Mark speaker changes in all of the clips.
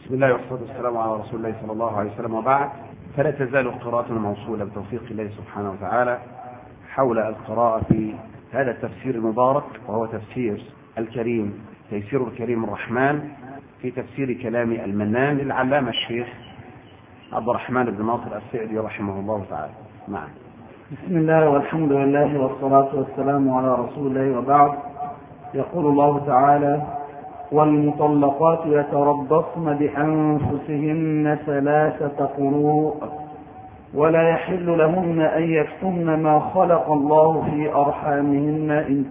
Speaker 1: بسم الله والصلاة والسلام على رسول الله صلى الله عليه وسلم، وبعد. فلا تزال قراءتنا موصولة بتوفيق الله سبحانه وتعالى حول القراءة في هذا التفسير المبارك، وهو تفسير الكريم تيسير الكريم الرحمن في تفسير كلام المنان للعلامة الشيخ عبد الرحمن بن ناصر السعدي رحمه الله تعالى. نعم.
Speaker 2: بسم الله والحمد لله والصلاة والسلام على رسول الله، وبعد. يقول الله تعالى: والمطلقات يتربصن بأنفسهن 3 قروء ولا يحل لهن أن يكتمن ما خلق الله في أرحامهن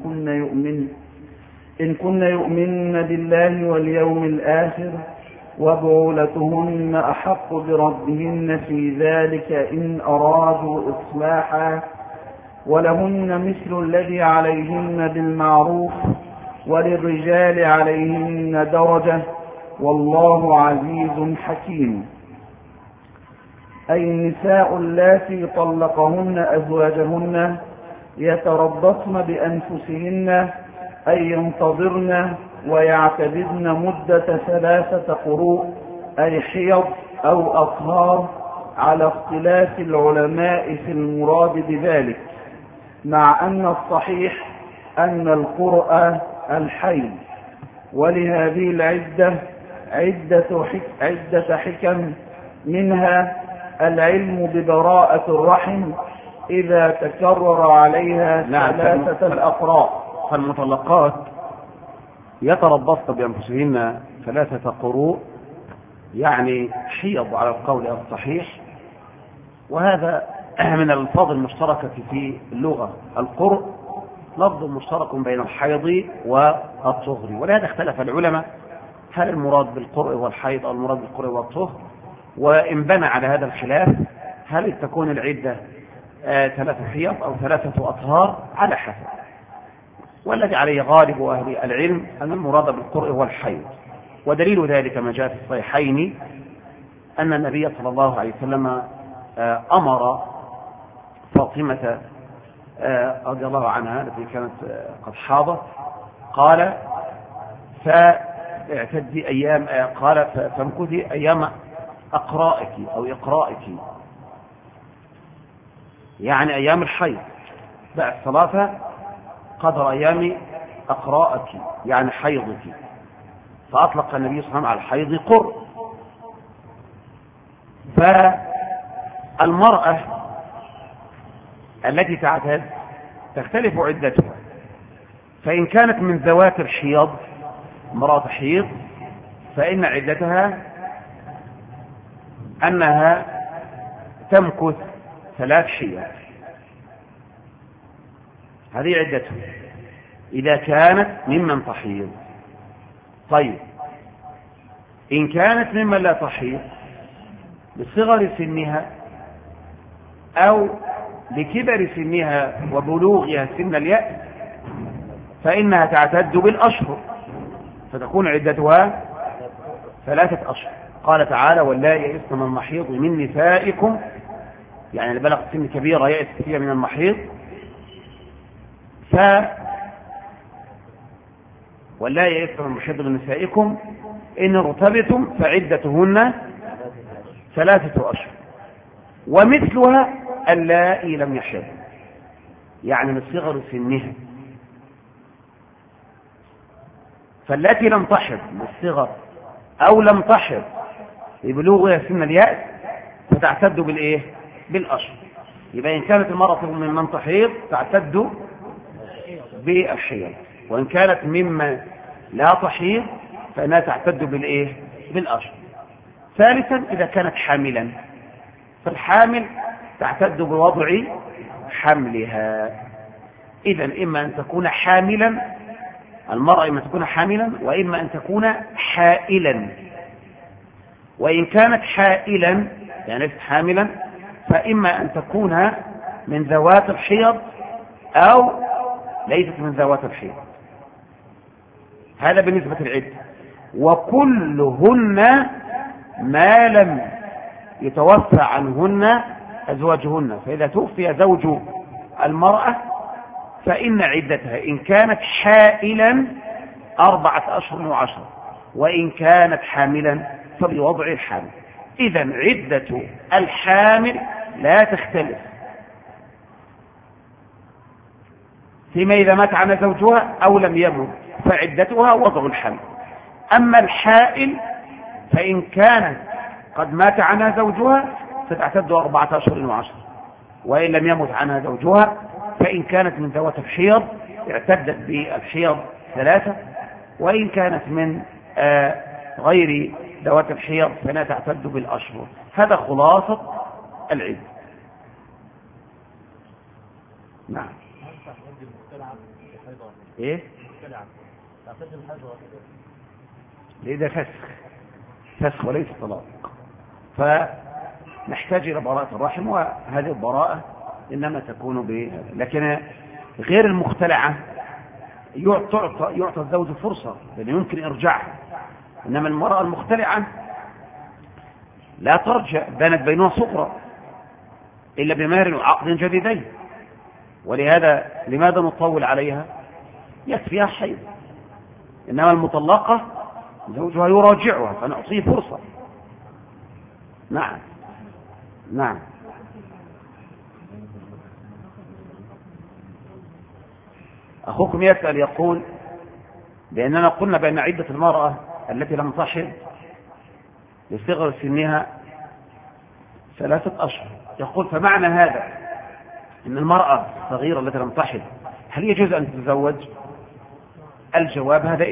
Speaker 2: إن كن يؤمن بالله واليوم الآخر وبعولتهن أحق بردهن في ذلك إن أرادوا إصلاحا ولهن مثل الذي عليهن بالمعروف وللرجال عليهن درجة والله عزيز حكيم. أي النساء اللاتي طلقهن أزواجهن يتربصن بأنفسهن أي ينتظرن ويعتددن مدة 3 قروء أي حيض أو أطهار، على اختلاف العلماء في المراد بذلك، مع أن الصحيح أن القرء الحيض. ولهذه العدة عدة حكم، منها العلم ببراءة الرحم إذا تكرر عليها 3 الأقراء.
Speaker 1: فالمطلقات يتربصن بأنفسهن 3 قروء، يعني حيض على القول الصحيح، وهذا من الألفاظ المشتركة في اللغة. القرء لفظ مشترك بين الحيض والطهر، ولهذا اختلف العلماء هل المراد بالقرء والحيض أو المراد بالقرء والطهر، وإن بنى على هذا الخلاف هل تكون العدة 3 حيض أو 3 أطهار على حسب. والذي عليه غالب أهل العلم أن المراد بالقرء هو الحيض، ودليل ذلك ما جاء في الصحيحين أن النبي صلى الله عليه وسلم أمر فاطمة رضي الله عنها التي كانت قد حاضت، قال فاعتدي أيام، قال فامكثي أيام أقرائك أو إقرائك، يعني أيام الحيض، بعد الصلاة قدر أيام أقرائك يعني حيضك، فأطلق النبي صلى الله عليه وسلم على الحيض قرء. فالمرأة التي تعتد تختلف عدتها، فإن كانت من ذوات الحيض امرأة حيض فإن عدتها أنها تمكث 3 حيض، هذه عدتها إذا كانت ممن تحيض. طيب إن كانت ممن لا تحيض بصغر سنها أو لكبر سنها وبلوغها سن اليأس فإنها تعتد بالأشهر، فتكون عدتها 3 أشهر. قال تعالى: واللائي يئسن من المحيض من نسائكم، يعني اللي بلغ سن كبيرة يئس فيها من المحيض، واللائي يئسن من المحيض من نسائكم إن ارتبتم فعدتهن 3 أشهر، ومثلها اللائي لم يحض، يعني من صغر سنها. فالتي لم تحض بالصغر أو لم تحض ببلوغها سن اليأس فتعتد بالإيه؟ بالأشهر. يبقى إن كانت المرأة ممن تحيض تعتد بالحيض، وإن كانت ممن لا تحيض فإنها تعتد بالإيه؟ بالأشهر. ثالثا إذا كانت حاملا، فالحامل تعتد بوضع حملها. إذن إما أن تكون حاملا، المرأة إما تكون حاملا وإما أن تكون حائلا. وإن كانت حائلا يعني ليست حاملا فإما أن تكون من ذوات الحيض أو ليست من ذوات الحيض. هذا بالنسبة للعدة. وكلهن ما لم يتوفى عنهن أزواجهن، فإذا توفي زوج المرأة فإن عدتها إن كانت حائلا 4 أشهر و10، وإن كانت حاملا فبوضع الحامل. إذن عدة الحامل لا تختلف فيما إذا مات عنها زوجها أو لم يمت فعدتها وضع الحمل. أما الحائل فإن كانت قد مات عنها زوجها فتعتد 14 أشهر و10، وإن لم يمت عنها زوجها فإن كانت من ذوات الحيض اعتدت بالحيض 3، وإن كانت من غير ذوات الحيض فلا تعتد بالأشهر. هذا خلاصة العدة. نعم. ايه ليه؟ ده فسخ وليس طلاق، فنحتاج الى براءة الرحم، وهذه البراءة انما تكون لكن غير المختلعة يعطى الزوج فرصة لأنه يمكن إرجاعها، إنما المرأة المختلعة لا ترجع، بانت بينها صغرى إلا بمهر وعقد جديدين، ولهذا لماذا نطول عليها؟ يكفيها حيض. إنما المطلقة زوجها يراجعها فنعطيه فرصة. نعم نعم. أخوكم يسأل يقول بأننا قلنا بأن عدة المرأة التي لم تحض لصغر سنها 3 أشهر. يقول فمعنى هذا أن المرأة الصغيرة التي لم تحض هل يجوز أن تتزوج؟ الجواب هذا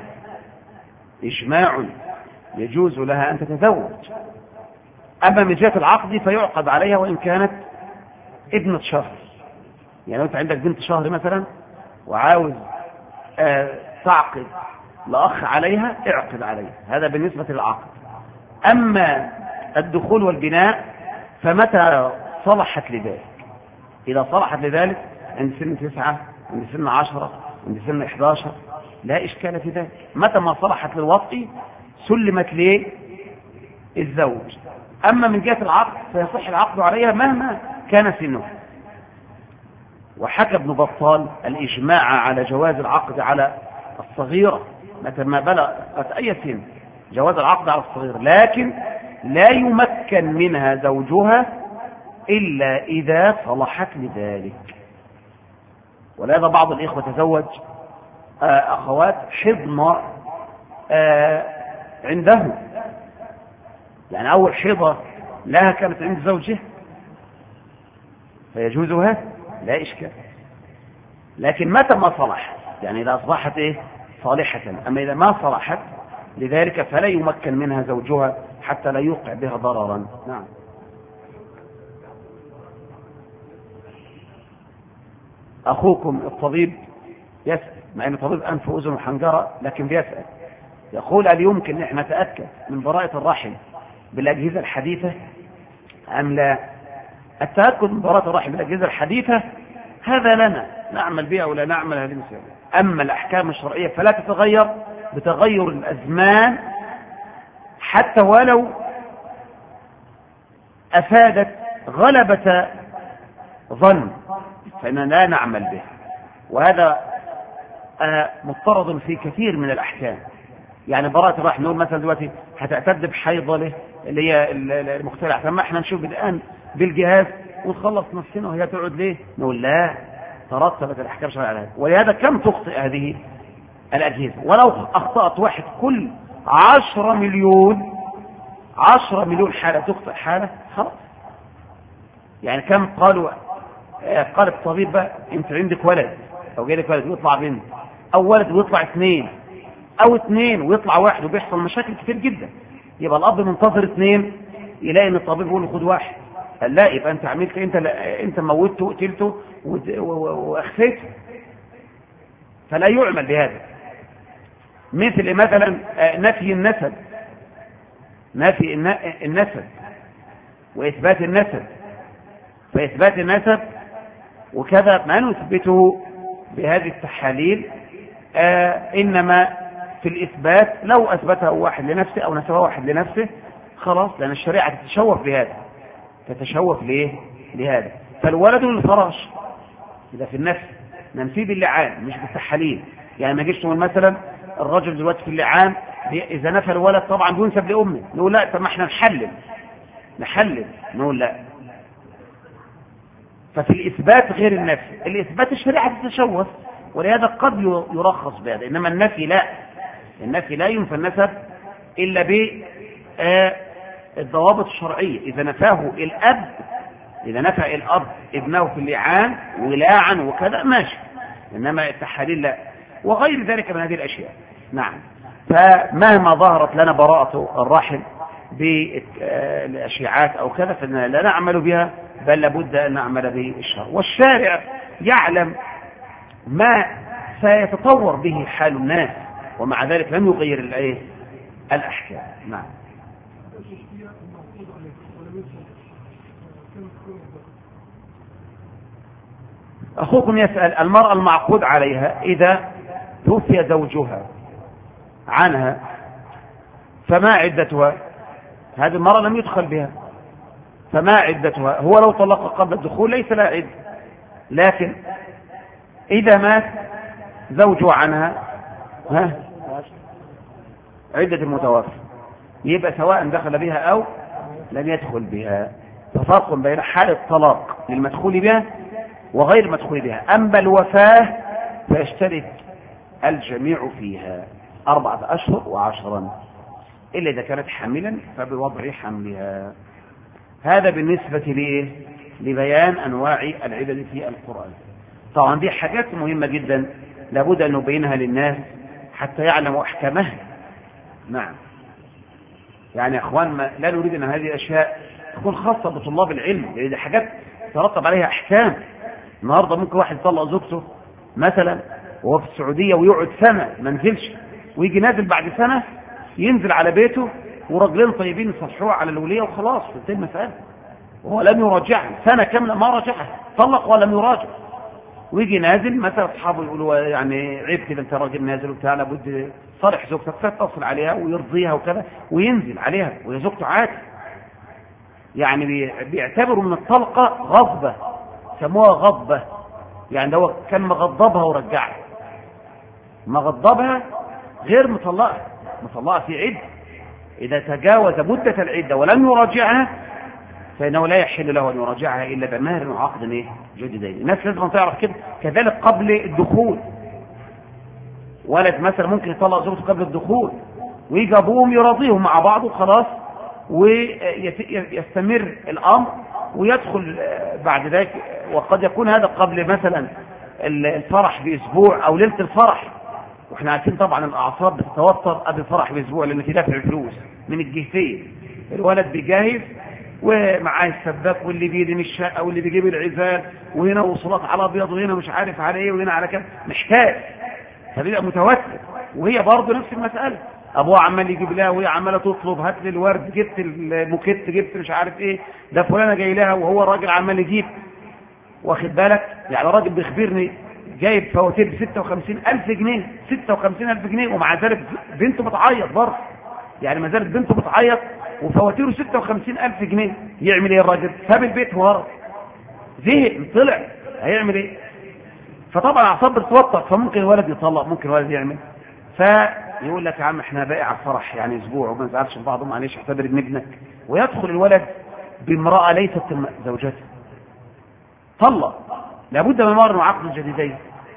Speaker 1: إجماع يجوز لها أن تتزوج. أما من جهة العقد فيعقد عليها وإن كانت ابنة شهر. يعني أنت عندك بنت شهر مثلا وعاوز تعقد لأخ عليها، اعقد عليها، هذا بالنسبة للعقد. أما الدخول والبناء فمتى صلحت لذلك، إذا صلحت لذلك عند سن 9، عند سن 10، عند سن 11 لا إشكال في ذلك. متى ما صلحت للوطء سلمت للزوج. أما من جهة العقد فيصح العقد عليها مهما كان سنه. وحكى ابن بطال الإجماع على جواز العقد على الصغيرة متى ما بلغت أي سن، جواز العقد على الصغيرة، لكن لا يمكن منها زوجها إلا إذا صلحت لذلك. ولهذا بعض الإخوة تزوج أخوات حضن عنده، يعني أول حضة لها كانت عند زوجها فيجوزها لا إشكال. لكن متى ما صلح، يعني إذا أصبحت صالحة. أما إذا ما صلحت لذلك فلا يمكن منها زوجها حتى لا يوقع بها ضررا. نعم. أخوكم الطبيب يسأل، مع أنه طبيب أنف وأذن وحنجرة لكن بيسأل يقول هل يمكن أن نتأكد من براءة الرحم بالأجهزة الحديثة أم لا؟ التأكد من براءة الرحم بالأجهزة الحديثة هذا لنا نعمل بها ولا نعمل هذه المسألة. أما الأحكام الشرعية فلا تتغير بتغير الأزمان حتى ولو أفادت غلبة ظن فإننا لا نعمل به. وهذا مضطرد في كثير من الأحكام. يعني براءة الرحم نقول مثلا دلوقتي هتعتد بحيضة له اللي هي المختلعة، فما احنا نشوف الآن بالجهاز ونخلص نفسنا وهي تقعد ليه؟ نقول لا، ترتبت الأحكام شرعية على هذا. ولهذا كم تخطئ هذه الأجهزة؟ ولو أخطأت واحد كل 10 مليون حالة تخطئ حالة خلاص. يعني كم قال الطبيب بقى انت عندك ولد او جالك ولد ويطلع بنت، او ولد ويطلع 2 او 2 ويطلع 1، وبيحصل مشاكل كتير جدا. يبقى الاب منتظر 2 يلاقي ان الطبيب يقول له خد 1، قال لا يبقى انت عملت انت موتته وقتلته واخفيته، فلا يعمل بهذا. مثل مثلا نفي النسب واثبات النسب، فاثبات النسب وكذا ما نثبته بهذه التحاليل انما في الاثبات لو اثبته واحد لنفسه او نسبه واحد لنفسه خلاص، لان الشريعه تتشوف بهذا، تتشوف لهذا. فالولد للفراش اذا في النفس ننفيه باللعان مش بالتحاليل. يعني ما جيش تقول مثلا الرجل دلوقتي في اللعان إذا نفى الولد طبعا بينسب لأمه. نقول لا، طب ما احنا نحلل نقول لا. ففي الإثبات غير النفي. الإثبات الشريعة تتشوف، ولهذا قد يرخص بهذا، إنما النفي لا. النفي لا ينفى النسب إلا بالضوابط الشرعية. إذا نفاه الأب، إذا نفى الأب ابنه في اللعان ولاعا وكذا ماشي، إنما التحاليل لا، وغير ذلك من هذه الأشياء. نعم. فمهما ظهرت لنا براءة الرحم بالأشياعات أو كذا فإننا لا نعمل بها، بل لابد أن نعمل بالشرع. والشارع يعلم ما سيتطور به حال الناس، ومع ذلك لم يغير الأحكام. نعم. أخوكم يسأل: المرأة المعقود عليها إذا توفي زوجها عنها فما عدتها؟ هذه المرأة لم يدخل بها، فما عدتها؟ هو لو طلق قبل الدخول ليس لها عدة، لكن إذا مات زوجها عنها عدة المتوفى، يبقى سواء دخل بها أو لم يدخل بها. ففرق بين حال الطلاق للمدخول بها وغير المدخول بها. أما الوفاة فيشترك الجميع فيها 4 أشهر و10، إلا إذا كانت حاملا فبوضع حملها. هذا بالنسبة لبيان أنواع العدد في القرآن. طبعا دي حاجات مهمة جدا لابد أن نبينها للناس حتى يعلموا أحكامها. نعم. يعني يا أخوان لا نريد أن هذه الأشياء تكون خاصة بطلاب العلم، لأن دي حاجات ترتب عليها أحكام. النهاردة ممكن واحد يطلق زوجته مثلا وهو في السعودية ويقعد سنة ما نزلش، ويجي نازل بعد سنة ينزل على بيته ورجلين طيبين يصلحوها على الولية وخلاص تنتهي المسألة، وهو لم يراجعها سنة كاملة، ما راجعها، طلق ولم يراجع. ويجي نازل مثلا اصحابه يقولوا يعني عيب كده انت راجل نازل وبتاع، لابد صالح زوجتك، فيتصل عليها ويرضيها وكذا وينزل عليها وهي زوجته عادي. يعني بيعتبروا من الطلقة غضبة، سموها غضبة، يعني ده كان مغضبها ورجعها. مغضبها غير مطلقة في عدة. إذا تجاوز مدة العدة ولم يراجعها فإنه لا يحل له أن يراجعها إلا بمهر وعقد جديدين. الناس لازم تعرف كده. كذلك قبل الدخول، ولد مثلا ممكن يطلق زوجته قبل الدخول ويجي أبوهم يراضيهم مع بعض وخلاص، ويستمر الأمر ويدخل بعد ذلك. وقد يكون هذا قبل مثلا الفرح بأسبوع أو ليلة الفرح، واحنا عارفين طبعا الأعصاب بتتوتر قبل الفرح بأسبوع لأن في دافع الفلوس من الجهتين. الولد بيجهز ومعاه السباك واللي بيدين الشقة واللي بيجيب العزال، وهنا وصلات على أبيض وهنا مش عارف على إيه وهنا على كده، محتاج، فبيبقى متوتر. وهي برضه نفس المسألة، أبوها عمال يجيب لها وهي عمالة تطلب هات لي الورد، جبت الموكيت، جبت مش عارف إيه، ده فلانة جاي لها، وهو الراجل عمال يجيب، واخد بالك؟ يعني الراجل بيخبرني جايب فواتير ب56,000 جنيه، 56,000 جنيه، ومع ذلك بنته بتعيط برضه، يعني ما زالت بنته بتعيط وفواتيره 56,000 جنيه. يعمل ايه الراجل؟ ساب البيت وهرب، زهق طلع، هيعمل ايه؟ فطبعا اعصاب بتتوتر، فممكن الولد يطلق، ممكن الولد يعمل، فيقول لك يا عم احنا باقي على الفرح يعني اسبوع وما نزعلش بعض، معلش اعتبر ان ابنك، ويدخل الولد بامراه ليست زوجته، طلق، لابد من مهر وعقد جديدين.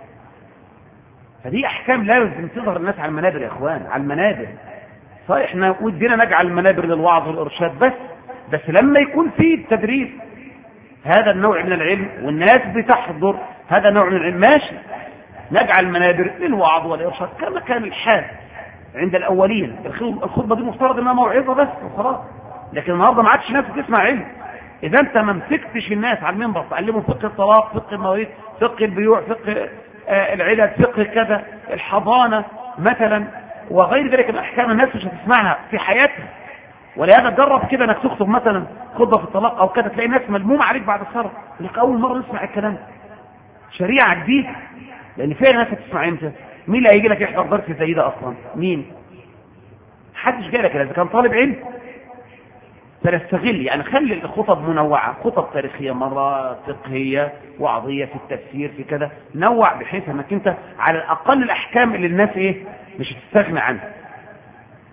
Speaker 1: فدي احكام لازم تظهر الناس على المنابر يا اخوان، على المنابر. صحيح احنا ودينا نجعل المنابر للوعظ والارشاد، بس لما يكون في التدريس هذا النوع من العلم والناس بتحضر هذا النوع من العلم، ماشي، نجعل المنابر للوعظ والارشاد كما كان الحال عند الاولين. الخطبه دي مفترض انها موعظه بس وخلاص، لكن النهارده ما عادش ناس بتسمع علم. اذا انت ما مسكتش الناس على المنبر تعلمهم فقه الطلاق، فقه المواريث، فقه البيوع، فقه العدد، فقه كذا، الحضانه مثلا وغير ذلك من احكام، الناس مش هتسمعها في حياتها. ولهذا جرب كده انك تخطب مثلا خطبه في الطلاق او كذا، تلاقي ناس ملمومه عليك بعد الصلاه، لك اول مره نسمع الكلام، شريعه جديده، لان فعلا الناس هتسمع امتى؟ مين اللي هيجي لك يحضر درس زي ده اصلا؟ مين؟ محدش جاي لك اذا كان طالب علم. فنستغل، يعني خلي الخطب منوعه، خطب تاريخيه مره، فقهيه، وعظيه، في التفسير، في كذا، نوع بحيث انك انت على الاقل الاحكام اللي الناس مش هتستغنى عنها.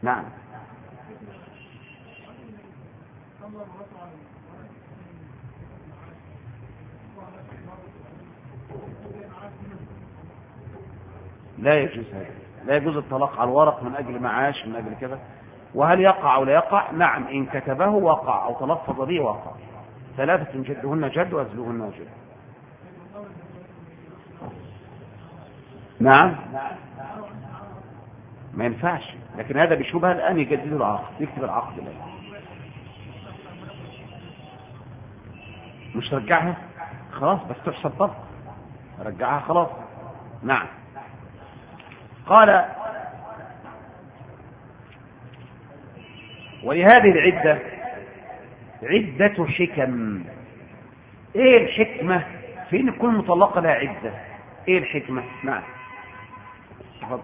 Speaker 1: نعم. لا يجوز هذا، لا يجوز الطلاق على الورق من أجل معاش من أجل كذا. وهل يقع أو لا يقع؟ نعم، إن كتبه وقع أو تلفظ به وقع. 3 جدهن جد وأزلهن جد. نعم، ما ينفعش، لكن هذا بشبهة الآن يجدد العقد، يكتب العقد الآن. مش رجعها خلاص، بس تحسب طلق، رجعها خلاص. نعم. قال: ولهذه العدة عدة حكم. ايه الحكمة في ان كل مطلقة لها عدة؟ ايه الحكمة؟ نعم. تفضل.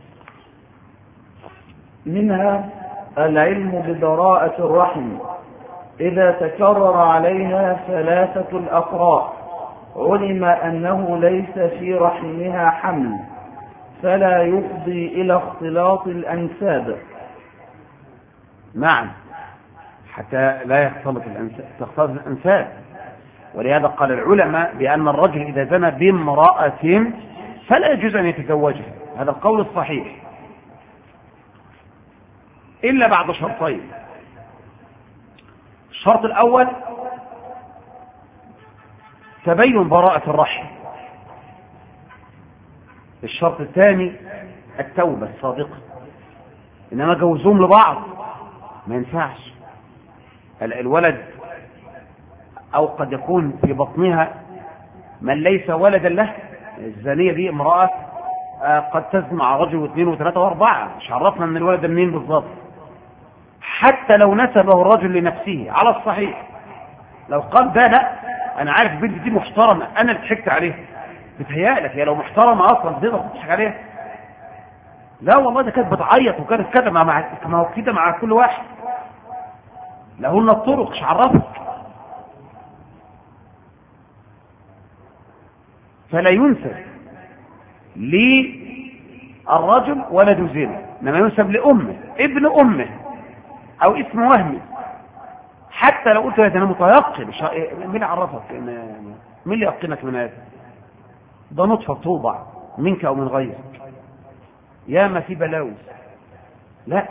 Speaker 2: منها العلم ببراءة الرحم إذا تكرر عليها 3 الأقراء علم أنه ليس في رحمها حمل فلا يفضي إلى اختلاط الأنساب.
Speaker 1: نعم، حتى لا تختلط الأنساب. ولهذا قال العلماء بأن الرجل إذا زنى بامرأة فلا يجوز أن يتزوجها، هذا القول الصحيح، إلا بعد شرطين. الشرط الأول تبين براءة الرحم. الشرط الثاني التوبة الصادقة. إنما جوزهم لبعض ما ينفعش. الولد أو قد يكون في بطنها من ليس ولدا له. الزانية دي امرأة قد تزني مع رجل واثنين وثلاثة واربعة، مش عرفنا من الولد منين بالضبط. حتى لو نسبه الرجل لنفسه على الصحيح، لو قال ده لا انا عارف البنت دي محترمة انا اللي ضحكت عليها، بتهيألك هي لو محترمة اصلا تقدر تضحك عليها؟ لا والله، ده كانت بتعيط وكانت كده مع كده مع كل واحد. لهن الطرق، مش عرفك. فلا ينسب للرجل ولد زنا، انما ينسب لامه، ابن امه، او اسم وهمي. حتى لو قلت له انا متيقن، مين عرفك؟ مين اللي يقنك من هذا؟ ده نطفه توضع منك او من غيرك، يا ما في بلاوي. لا.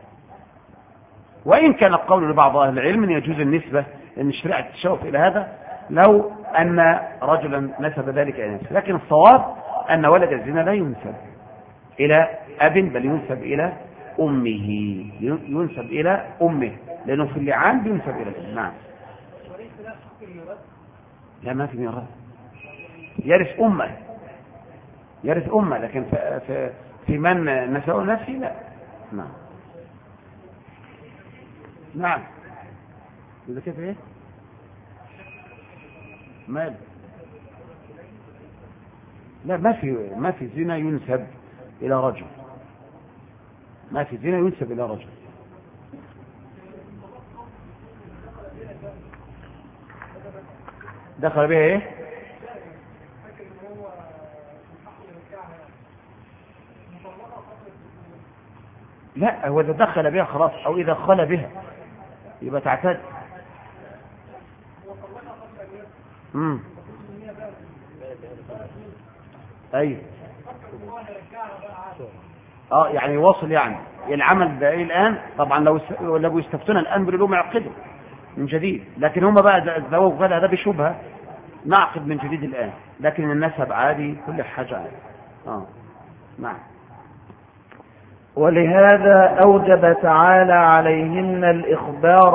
Speaker 1: وان كان القول لبعض اهل العلم ان يجوز النسبه، ان الشريعه تشوف الى هذا لو ان رجلا نسب ذلك الى نفسه، لكن الصواب ان ولد الزنا لا ينسب الى اب، بل ينسب الى امه، ينسب الى امه، لانه في اللعان بينسب الى الام. نعم. لا، ما في ميراث، يرث امه، يرث امه، لكن في من نسبه نفسه لا. نعم. نعم. إذا كيف إيه؟ مال؟ لا، ما في زنا ينسب إلى رجل، ما في زنا ينسب إلى رجل. دخل بها إيه؟ لا، هو إذا دخل بها خلاص، أو إذا خلى بها يبقى تعتد. أيوه. يعني واصل، يعني العمل ده إيه الآن؟ طبعا لو يستفتون الآن بلوم يعقدوا من جديد، لكن هم بقى الزواج هذا بشبهة نعقد من جديد الآن، لكن النسب عادي، كل حاجة عادي. نعم.
Speaker 2: ولهذا أوجب تعالى عليهن الإخبار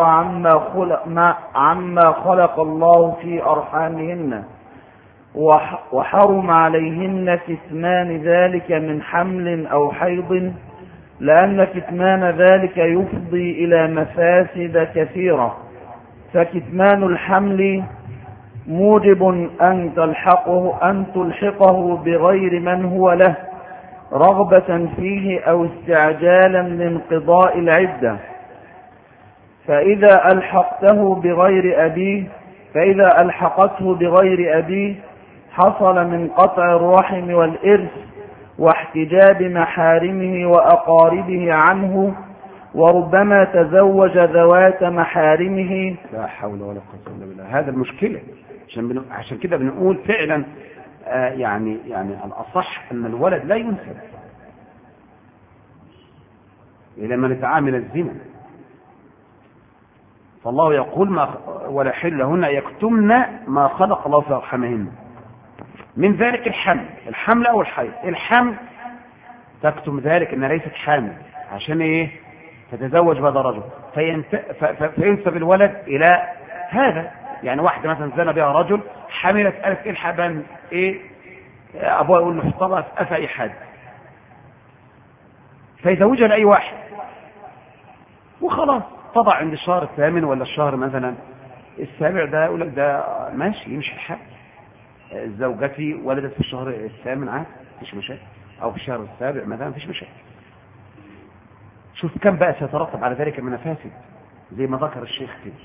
Speaker 2: عما خلق الله في أرحامهن، وحرم عليهن كتمان ذلك من حمل أو حيض، لأن كتمان ذلك يفضي إلى مفاسد كثيرة. فكتمان الحمل موجب أن تلحقه بغير من هو له رغبة فيه أو استعجالا لانقضاء العدة. فإذا ألحقته بغير أبيه حصل من قطع الرحم والإرث واحتجاب محارمه وأقاربه عنه وربما تزوج ذوات محارمه.
Speaker 1: لا حول ولا قوة إلا بالله. هذا المشكلة. عشان كده بنقول فعلا يعني الأصح أن الولد لا ينسب إلى من يتعامل الزنا. فالله يقول ولا حل لهن يكتمن ما خلق الله في أرحامهن، من ذلك الحمل أو الحيض. الحمل تكتم ذلك أنها ليست حامل، عشان إيه؟ تتزوج بعد رجل فينسب الولد إلى هذا. يعني واحدة مثلا زنى بها رجل، حملت، قالت إيه الحبان إيه، أبوها يقول له حطها في أفا أي حد، فيزوجها لأي واحد وخلاص. طبعا عند الشهر الثامن ولا الشهر مثلا السابع ده يقول لك ده ماشي يمشي الحال، زوجتي ولدت في الشهر الثامن عادي مفيش مشاكل، أو في الشهر السابع مثلا مفيش مشاكل. شوف كم بقى سيترتب على ذلك من مفاسد زي ما ذكر الشيخ كده.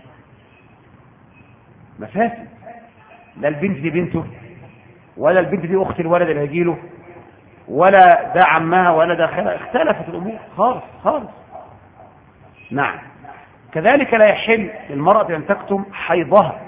Speaker 1: مفاسد، لا البنت دي بنته، ولا البنت دي أخت الولد اللي هيجيله، ولا ده عمها ولا ده خالها، اختلفت الأمور خالص. نعم. كذلك لا يحل للمرأة أن تكتم حيضها،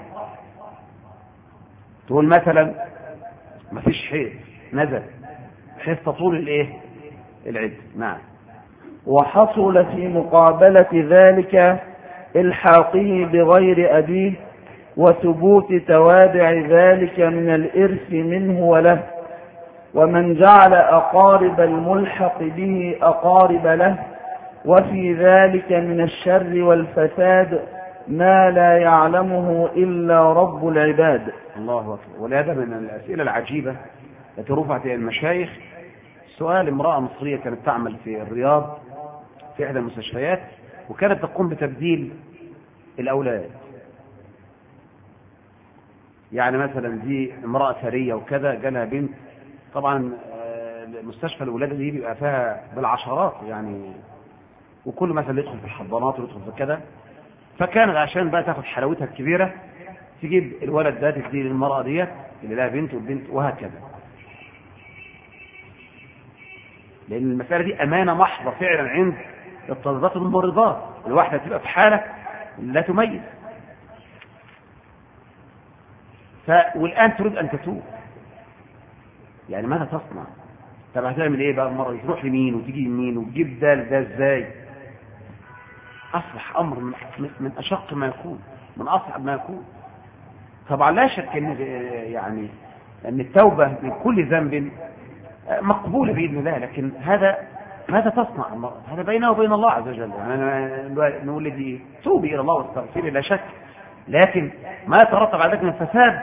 Speaker 1: تقول مثلا ما فيش حيض نزل، حيث تطول الايه العدة. نعم.
Speaker 2: وحصل في مقابلة ذلك الحاقه بغير أبيه، وثبوت توابع ذلك من الإرث منه وله، ومن جعل أقارب الملحق به أقارب له، وفي ذلك من الشر والفساد ما لا يعلمه إلا رب العباد.
Speaker 1: الله أكبر. ولهذا من الأسئلة العجيبة التي رفعت إلى المشايخ سؤال امرأة مصرية كانت تعمل في الرياض في إحدى المستشفيات، وكانت تقوم بتبديل الأولاد. يعني مثلا دي امرأة ثرية وكذا، جالها بنت، طبعا مستشفى الولادة دي بيبقى فيها بالعشرات يعني، وكل مثلا يدخل في الحضانات ويدخل في كذا، فكانت عشان بقى تاخد حلاوتها الكبيرة تجيب الولد ده تديه للمرأة ديت اللي لها بنت والبنت وهكذا، لأن المسألة دي أمانة محضة فعلا عند الطبيبات والممرضات. الواحدة تبقى في حالة لا تميز، والآن تريد أن تتوب، يعني ماذا تصنع؟ طب هتعمل إيه بقى المرة دي؟ تروح لمين وتيجي لمين وتجيب ده إزاي؟ أصبح أمر من أشق ما يكون، من أصعب ما يكون. طبعا لا شك أن يعني أن التوبة من كل ذنب مقبولة بإذن الله، لكن هذا ماذا تصنع المرأة؟ هذا بينه وبين الله عز وجل. يعني نقول لي توبي إلى الله واستغفري لا شك، لكن ما يترتب على ذلك من فساد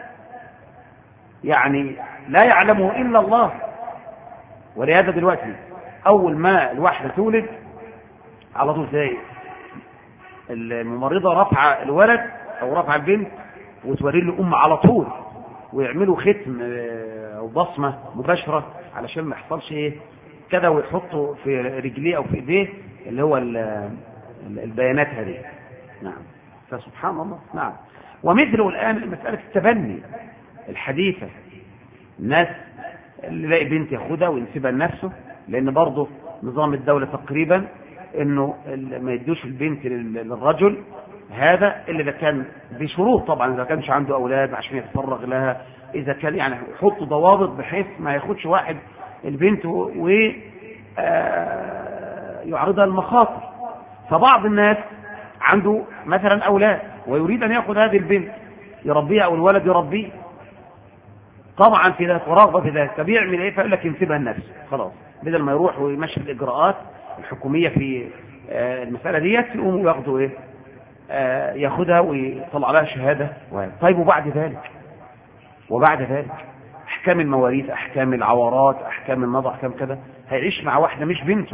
Speaker 1: يعني لا يعلمه إلا الله. ولهذا دلوقتي أول ما الواحدة تولد على طول زي الممرضة رفع الولد أو رفع البنت وتوري له الأم على طول، ويعملوا ختم أو بصمة مباشرة علشان ما يحصلش إيه كذا، ويحطوا في رجليه أو في إيديه اللي هو البيانات هذه. نعم. فسبحان الله. نعم. ومثله الآن مسألة التبني الحديثة، الناس اللي لاقي بنت ياخدها وينسبها لنفسه، لأن برضه نظام الدولة تقريبا إنه ما يدوش البنت للرجل هذا إلا إذا كان بشروط، طبعا إذا كانش عنده أولاد عشان يتفرغ لها، إذا كان يعني يحطوا ضوابط بحيث ما ياخدش واحد البنت ويعرضها المخاطر. فبعض الناس عنده مثلا أولاد ويريد أن يأخذ هذه البنت يربيها أو الولد يربيه، طبعا في ذلك ورغبة في ذلك، فبيعمل إيه؟ فيقول لك ينسبها لنفسه خلاص، بدل ما يروح ويمشي الإجراءات الحكومية في المسألة ديت، يقوموا ياخدوا إيه؟ ياخدها ويطلع لها شهادة. طيب وبعد ذلك أحكام المواريث، أحكام العورات، أحكام النظر، أحكام كذا، هيعيش مع واحدة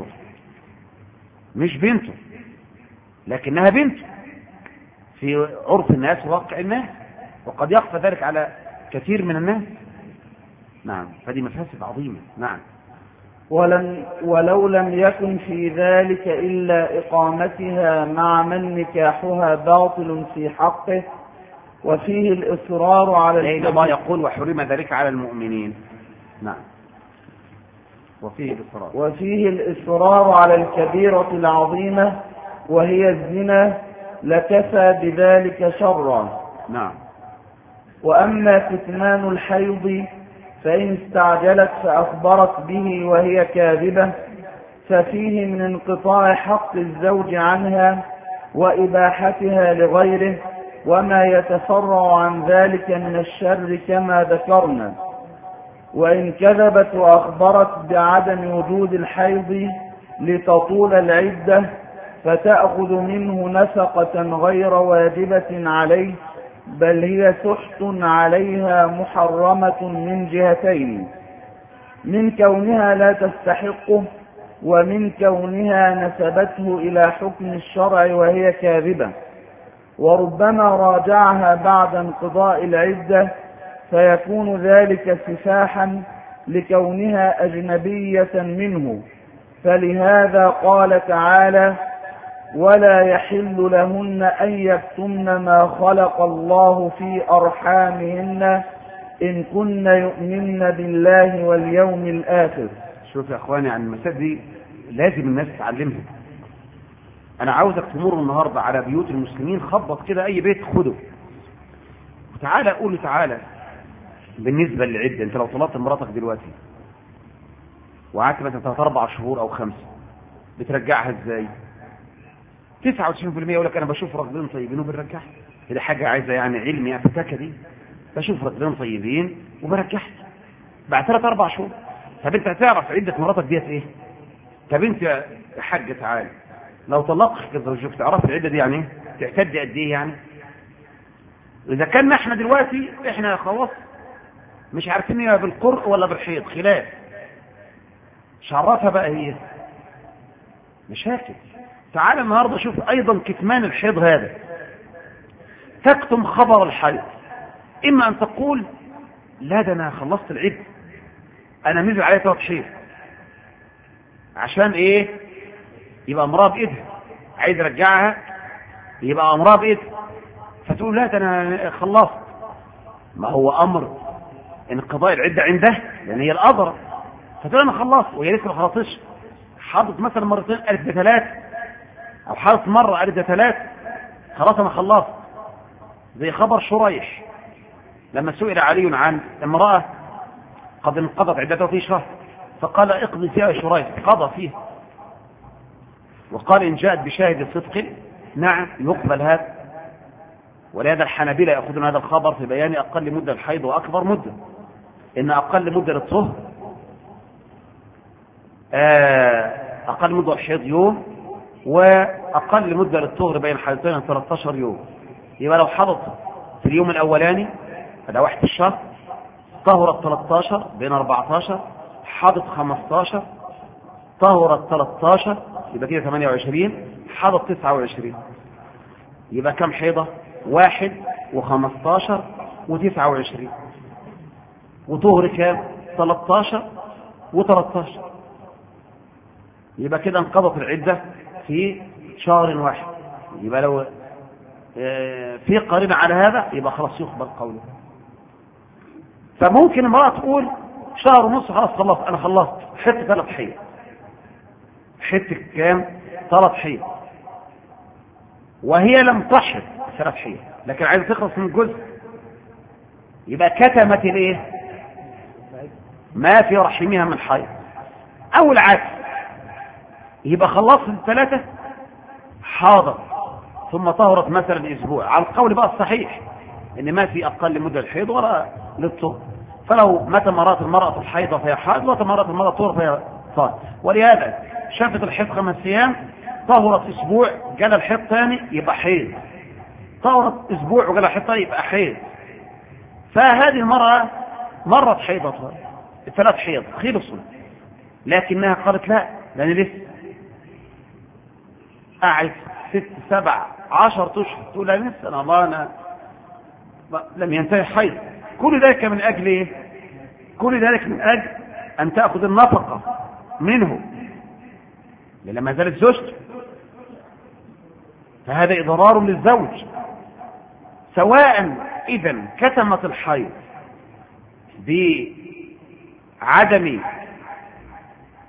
Speaker 1: مش بنته لكنها بنته في عرف الناس وواقع الناس، وقد يخفى ذلك على كثير من الناس. نعم. فدي مفاسد عظيمة. نعم.
Speaker 2: ولو لم يكن في ذلك إلا إقامتها مع من نكاحها باطل في حقه، وفيه الإصرار على
Speaker 1: لأن الله يقول وحرم ذلك على المؤمنين. نعم.
Speaker 2: وفيه الإصرار على الكبيرة العظيمة وهي الزنا لكفى بذلك شرا.
Speaker 1: نعم.
Speaker 2: وأما كتمان الحيض فإن استعجلت فأخبرت به وهي كاذبة ففيه من انقطاع حق الزوج عنها وإباحتها لغيره وما يتفرع عن ذلك من الشر كما ذكرنا. وإن كذبت وأخبرت بعدم وجود الحيض لتطول العدة فتأخذ منه نفقة غير واجبة عليه، بل هي سحت عليها محرمة من جهتين: من كونها لا تستحقه، ومن كونها نسبته إلى حكم الشرع وهي كاذبة. وربما راجعها بعد انقضاء العدة فيكون ذلك سفاحا لكونها أجنبية منه، فلهذا قال تعالى: ولا يحل لهن أن يكتمن ما خلق الله في أرحامهن إن كن يؤمن بالله واليوم الآخر.
Speaker 1: شوف يا أخواني، عن المسائل دي لازم الناس تتعلمها. أنا عاوزك تمر النهاردة على بيوت المسلمين، خبط كده أي بيت خده وتعالى قول تعالى بالنسبة للعدة. أنت لو طلبت مراتك دلوقتي وقعدت مثلا 3-4 شهور أو 5، بترجعها إزاي؟ 99% يقول لك أنا بشوف راجلين طيبين وبنرجعها. دي حاجة عايزة يعني علم، يعني فتاكة دي. بشوف راجلين طيبين وبرجعها بعد 3-4 شهور. طب أنت هتعرف عدة مراتك ديت إيه؟ طب أنت يا حاج تعالى لو طلقت زوجك تعرف العدة دي يعني إيه؟ تعتد قد إيه يعني؟ إذا كان إحنا دلوقتي إحنا خلاص مش عارفين هي بالقرء ولا بالحيض، خلاف شعرتها بقى هي مشاكل. تعال النهاردة شوف أيضا كتمان الحيض هذا، تكتم خبر الحيض. إما أن تقول لا ده أنا خلصت العدة، أنا نزل عليها 3 حيض، عشان إيه؟ يبقى أمرها بإيدها، عايز أرجعها يبقى أمرها بإيدها، فتقول لا ده أنا خلصت. ما هو أمر انقضاء العدة عنده لأن هي الأضرة، فتقول أنا خلصت وهي لسه ما خلصتش. حاضت مثلا مرتين قالت ده 3، أو حاضت مرة قالت ده 3، خلاص أنا خلصت. زي خبر شريح لما سئل علي عن امرأة قد انقضت عدتها في شهر، فقال اقضي فيها شريح، قضى فيه. وقال إن جاءت بشاهد صدق نعم يقبل هذا. ولهذا الحنابلة يأخذون هذا الخبر في بيان أقل مدة الحيض وأكبر مدة. إن أقل مدة للطهر أقل مدة الحيض يوم، وأقل مدة للطهر بين الحيضتين 13 يوم. يبقى لو حضت في اليوم الأولاني هذا 1 الشهر، طهرت 13 بين 14، حضت 15، طهرت 13 يبقى كده 28، حضت 29. يبقى كم حيضة؟ 1 و15 و29. وطهر كام؟ 13 و13. يبقى كده انقضت العدة في شهر واحد. يبقى لو في قرينة على هذا يبقى خلاص يقبل قوله. فممكن امرأة تقول شهر ونص خلاص خلصت، أنا خلصت، حتى 3 حيض. حتى كام؟ 3 حيض، وهي لم تحض 3 حيض لكن عايزة تخلص من جزء. يبقى كتمت الايه؟ ما في رحمها من حيض. أو العكس، يبقى خلصت 3 حاضر ثم طهرت مثلا أسبوع، على القول بقى الصحيح ان ما في اقل مدة الحيض ولا للطهر. فلو متى مرات المرأة الحيضة فهي حائض، ومتى مرات المرأة الطهر فهي طاهر. ولهذا شافت الحيض 5 أيام، طهرت أسبوع، جالها الحيض ثاني يبقى حيض، طهرت أسبوع وجالها الحيض ثاني يبقى حيض. فهذه المرأة مرت حيضتها 3 حيض خلصوا، لكنها قالت لا لأن لسه قاعد 6 7 10 أشهر، تقول لا لسه أنا لم ينتهي حيض. كل ذلك من أجل إيه؟ كل ذلك من أجل أن تأخذ النفقة منه لما زالت زوجته. فهذا إضرار للزوج، سواء إذا كتمت الحيض بعدم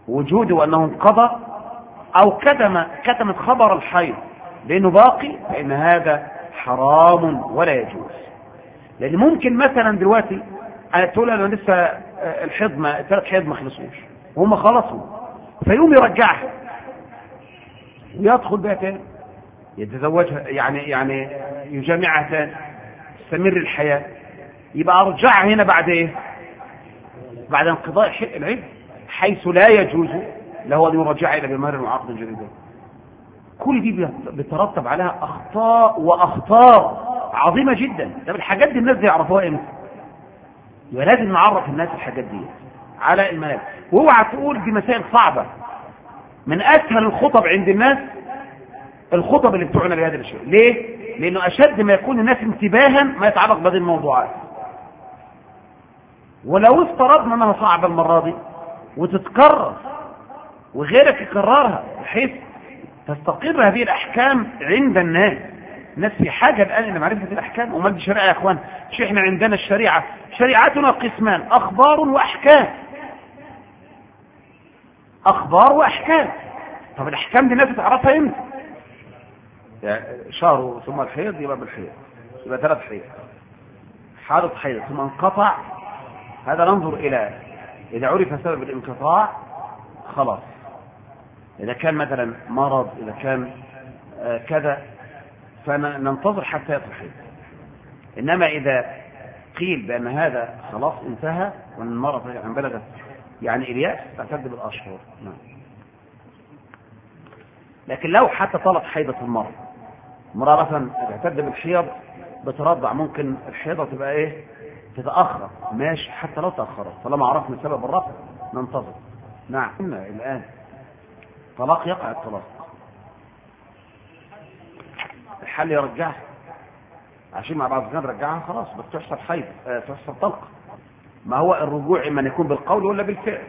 Speaker 1: وجوده أنه انقضى، أو كتمت خبر الحيض لأنه باقي، فإن هذا حرام ولا يجوز. لأن ممكن مثلا دلوقتي تقول أنا لسه الحيض 3 حيض ما خلصوش وهم خلصوا، فيوم يرجعها ويدخل بها تاني يتزوجها، يعني يجامعها تاني، تستمر الحياة، يبقى أرجعها هنا بعد إيه؟ بعد انقضاء العدة، حيث لا يجوز له أن يرجعها إلى بمهر وعقد جديد. كل دي بترتب عليها أخطاء وأخطار عظيمة جدا. طب الحاجات دي الناس دي يعرفوها امتى؟ يبقى لازم نعرف الناس الحاجات دي على المنابر. واوعى تقول دي مسائل صعبة. من أسهل الخطب عند الناس الخطب اللي بتوعنا بهذا الشيء. ليه؟ لأنه أشد ما يكون الناس انتباها ما يتعلق بهذه الموضوعات. ولو افترضنا أنها صعبة المرة دي وتتكرر وغيرك يكررها بحيث تستقر هذه الأحكام عند الناس في حاجة الآن إلى معرفة الأحكام. وما دي شريعة يا أخوان، مش إحنا عندنا الشريعة، شريعتنا قسمان: أخبار وأحكام. أخبار وأحكام. طب الأحكام دي الناس تعرفها إمتى؟ يعني شهر ثم الحيض يبقى بالحيض، يبقى 3 حيض، حالة حيض ثم انقطع، هذا ننظر إلى إذا عرف سبب الانقطاع خلاص. إذا كان مثلا مرض، إذا كان كذا، فننتظر حتى يطلع حيض. إنما إذا قيل بأن هذا خلاص انتهى وأن المرض عن بلغت يعني إلياس تعتد بالأشهر. نعم. لكن لو حتى طلب حيضة المرض، المرأة مثلا تعتد بالحيض بترضع، ممكن الحيضة تبقى إيه؟ تتأخر، ماشي، حتى لو تأخرت طالما عرفنا سبب الرفع ننتظر. نعم. الآن طلاق يقع الطلاق، الحل يرجعها عشان مع بعض الزمان رجعها خلاص، بس تحصل حيض، تحصل طلق. ما هو الرجوع إما أن يكون بالقول ولا بالفعل.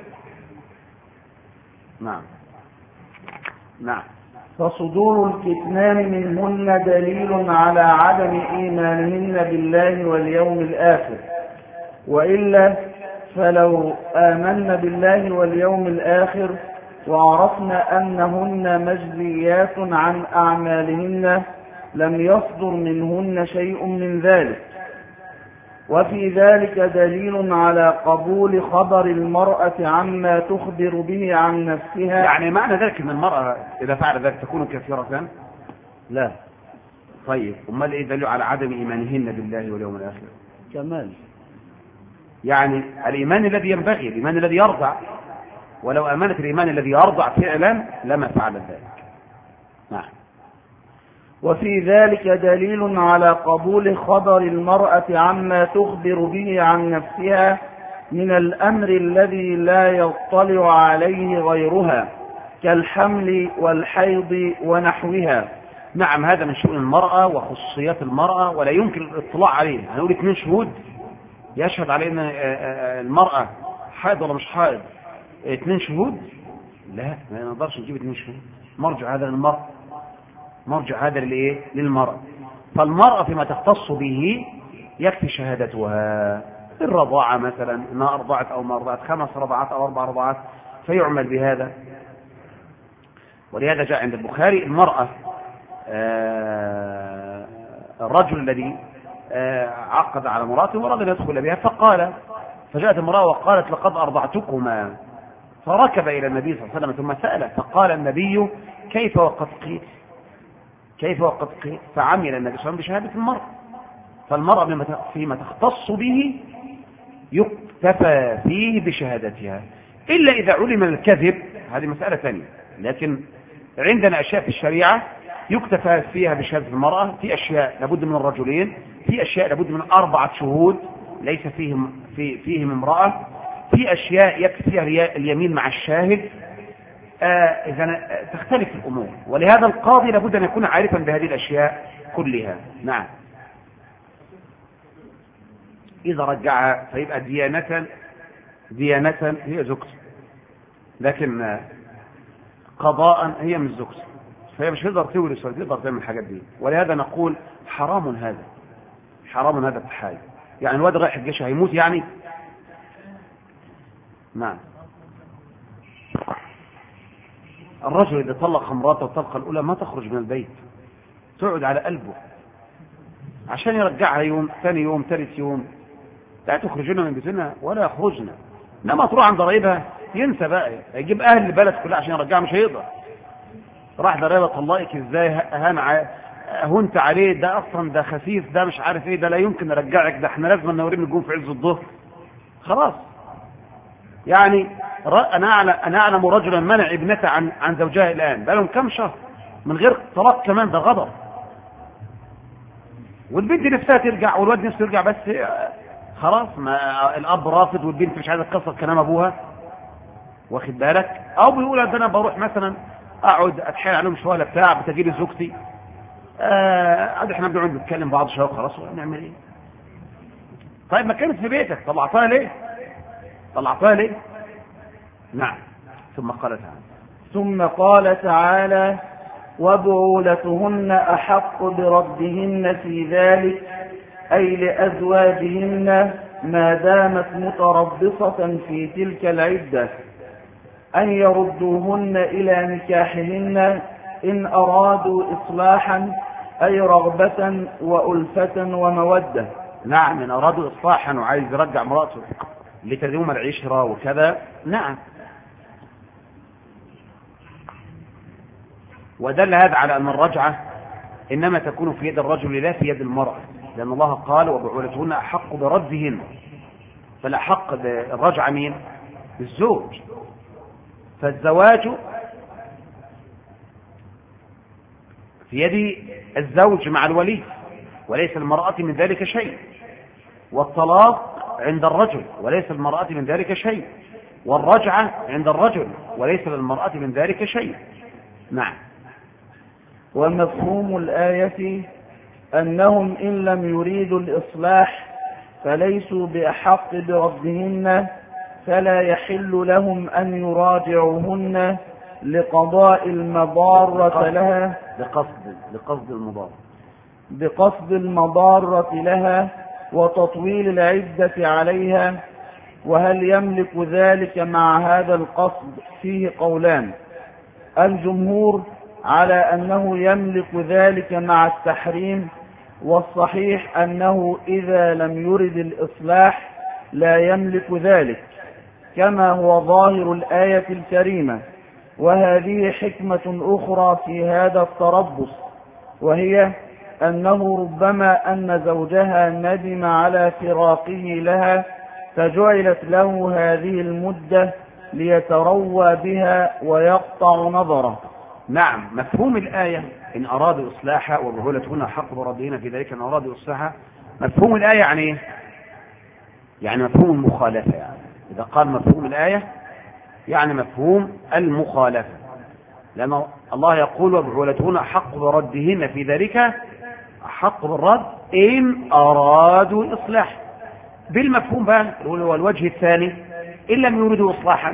Speaker 1: نعم. نعم.
Speaker 2: فصدور الكتمان منهن دليل على عدم إيمانهن بالله واليوم الآخر، وإلا فلو آمن بالله واليوم الآخر وعرفنا أنهن مجزيات عن أعمالهن لم يصدر منهن شيء من ذلك. وفي ذلك دليل على قبول خبر المرأة عما تخبر به عن نفسها.
Speaker 1: يعني معنى ذلك أن المرأة إذا فعل ذلك تكون كافرة؟ لا. طيب أمال إيه دليل على عدم إيمانهن بالله واليوم الآخر؟
Speaker 2: كمال،
Speaker 1: يعني الإيمان الذي ينبغي، الإيمان الذي يرضع. ولو آمنت الإيمان الذي يرضع فعلا لما فعل ذلك. نعم.
Speaker 2: وفي ذلك دليل على قبول خبر المرأة عما تخبر به عن نفسها من الأمر الذي لا يطلع عليه غيرها كالحمل والحيض ونحوها.
Speaker 1: نعم، هذا من شؤون المرأة وخصوصيات المرأة ولا يمكن الاطلاع عليه. هنقول 2 شهود يشهد علينا المرأة حائض ولا مش حائض؟ 2 شهود؟ لا، ما نقدرش نجيب 2 شهود. مرجع هذا للمرأة، مرجع هذا للايه؟ للمرأة. فالمرأة فيما تختص به يكفي شهادتها. الرضاعة مثلا، ما أرضعت أو ما أرضعت، 5 رضعات أو 4 رضعات، فيعمل بهذا. ولهذا جاء عند البخاري المرأة، الرجل الذي عقد على امرأته وراد أن يدخل بها، فجاءت المرأة وقالت: لقد أرضعتكما. فركب إلى النبي صلى الله عليه وسلم ثم سأل، فقال النبي: كيف وقد قيل؟ كيف وقد قيل؟ فعمل النبي صلى الله عليه وسلم بشهادة المرأة. فالمرأة فيما تختص به يكتفى فيه بشهادتها، إلا إذا علم الكذب، هذه مسألة ثانية. لكن عندنا أشياء في الشريعة يكتفى فيها بشهادة المرأة. في أشياء لابد من الرجلين، في أشياء لابد من 4 شهود ليس فيهم امرأة، في أشياء يكفي فيها اليمين مع الشاهد. إذا تختلف الأمور، ولهذا القاضي لابد أن يكون عارفا بهذه الأشياء كلها. نعم. إذا رجعها فيبقى ديانة هي زوجته، لكن قضاء هي من زوجته، فهي مش تقدر تورث ولا تقدر تعمل الحاجات دي. ولهذا نقول حرام هذا التحايل. يعني الواد رايح الجيش هيموت يعني. نعم. الرجل إذا طلق امراته الطلقة الأولى ما تخرج من البيت، تقعد على قلبه عشان يرجعها يوم ثاني يوم ثالث يوم. لا تخرجنا من بيتنا ولا يخرجنا. لما تروح عند قرايبها ينسى بقى، يجيب أهل البلد كلها عشان يرجعها مش هيقدر. راح قرايبها طلقك ازاي، هنت عليه، ده اصلا ده خسيس، ده مش عارف ايه، ده لا يمكن نرجعك، ده احنا لازم نوريه نجوم في عز الظهر. خلاص يعني انا اعلم رجلا منع ابنته عن زوجها الان بقى لهم كم شهر من غير طلاق كمان، ده غضب. والبنت نفسها ترجع والواد نفسه يرجع، بس خلاص ما الاب رافض والبنت مش عايزه تكسر كلام ابوها، واخد بالك؟ او بيقول انا بروح مثلا اقعد اتحايل عليهم شويه بتاع بتجي لي زوجتي، احنا بنقعد نتكلم بعض شويه خلاص نعمل ايه؟ طيب ما كانت في بيتك طلعتها ليه؟ نعم. ثم قال تعالى
Speaker 2: وبعولتهن أحق بردهن في ذلك أي لأزواجهن ما دامت متربصة في تلك العدة أن يردوهن إلى نكاحهن إن أرادوا إصلاحا أي رغبة وألفة ومودة.
Speaker 1: نعم، إن أرادوا إصلاحا وعايز يرجع مراته لتدوم العشرة وكذا، نعم. ودل هذا على أن الرجعة إنما تكون في يد الرجل لا في يد المرأة، لأن الله قال وبعولتهن أحق بردهن، فالأحق بالرجعة مين؟ الزوج. فالزواج في يد الزوج مع الولي وليس المرأة من ذلك شيء، والطلاق عند الرجل وليس المرأة من ذلك شيء، والرجعة عند الرجل وليس للمرأة من ذلك شيء. نعم.
Speaker 2: ومفهوم الآية أنهم إن لم يريدوا الإصلاح فليسوا بأحق بردهن، فلا يحل لهم أن يراجعوهن لقضاء المضارة لها بقصد المضارة لها وتطويل العدة عليها. وهل يملك ذلك مع هذا القصد؟ فيه قولان. الجمهور على أنه يملك ذلك مع التحريم، والصحيح أنه إذا لم يرد الإصلاح لا يملك ذلك كما هو ظاهر الآية الكريمة. وهذه حكمة أخرى في هذا التربص، وهي أنه ربما أن زوجها ندم على فراقه لها فجعلت له هذه المدة ليتروى بها ويقطع نظره.
Speaker 1: نعم. مفهوم الآية إن أرادوا إصلاحا وبعولتهن أحق بردهن في ذلك إن أرادوا إصلاحا، مفهوم الآية يعني إيه؟ يعني مفهوم المخالفة. يعني إذا قال مفهوم الآية يعني مفهوم المخالفة، لأن الله يقول وبعولتهن أحق بردهن في ذلك، أحق بالرد إن أرادوا إصلاح. بالمفهوم بقى والوجه الثاني إن لم يريدوا إصلاحا،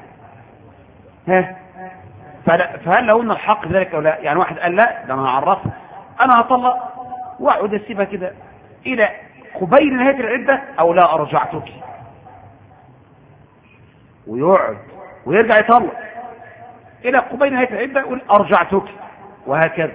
Speaker 1: فهل لو أن الحق ذلك أو لا؟ يعني واحد قال لا ده أنا هعرفها، أنا هطلق وأقعد أسيبها كده إلى قبيل نهاية العدة أو لا أرجعتك، ويقعد ويرجع يطلق إلى قبيل نهاية العدة يقول أرجعتك، وهكذا،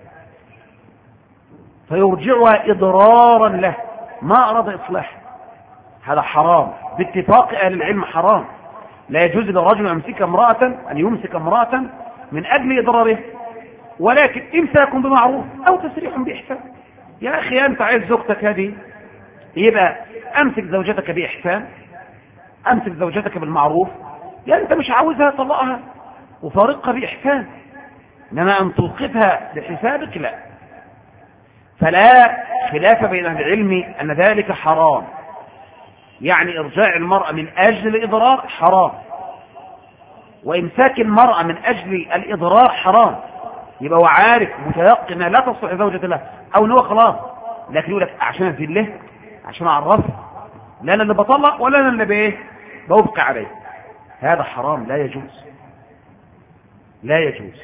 Speaker 1: فيرجعها إضرارا له ما أراد إصلاح. هذا حرام باتفاق أهل العلم، حرام. لا يجوز للرجل أن يمسك امرأة من أجل إضراره، ولكن إمساك بمعروف أو تسريح بإحسان. يا أخي أنت عايز زوجتك هذه، يبقى أمسك زوجتك بإحسان، أمسك زوجتك بالمعروف. يعني أنت مش عاوزها طلقها وفارقها بإحسان، إنما أن توقفها بحسابك لا. فلا خلاف بين أهل العلم أن ذلك حرام، يعني إرجاع المرأة من أجل الإضرار حرام، وإمساك المرأة من أجل الإضرار حرام. يبقى هو عارف متيقن لا تصلح زوجة له، أو أنه خلاص لكن يقول لك عشان أذله عشان أعرفه لا أنا اللي بطلق ولا أنا اللي بإيه بوبقى عليه. هذا حرام، لا يجوز، لا يجوز.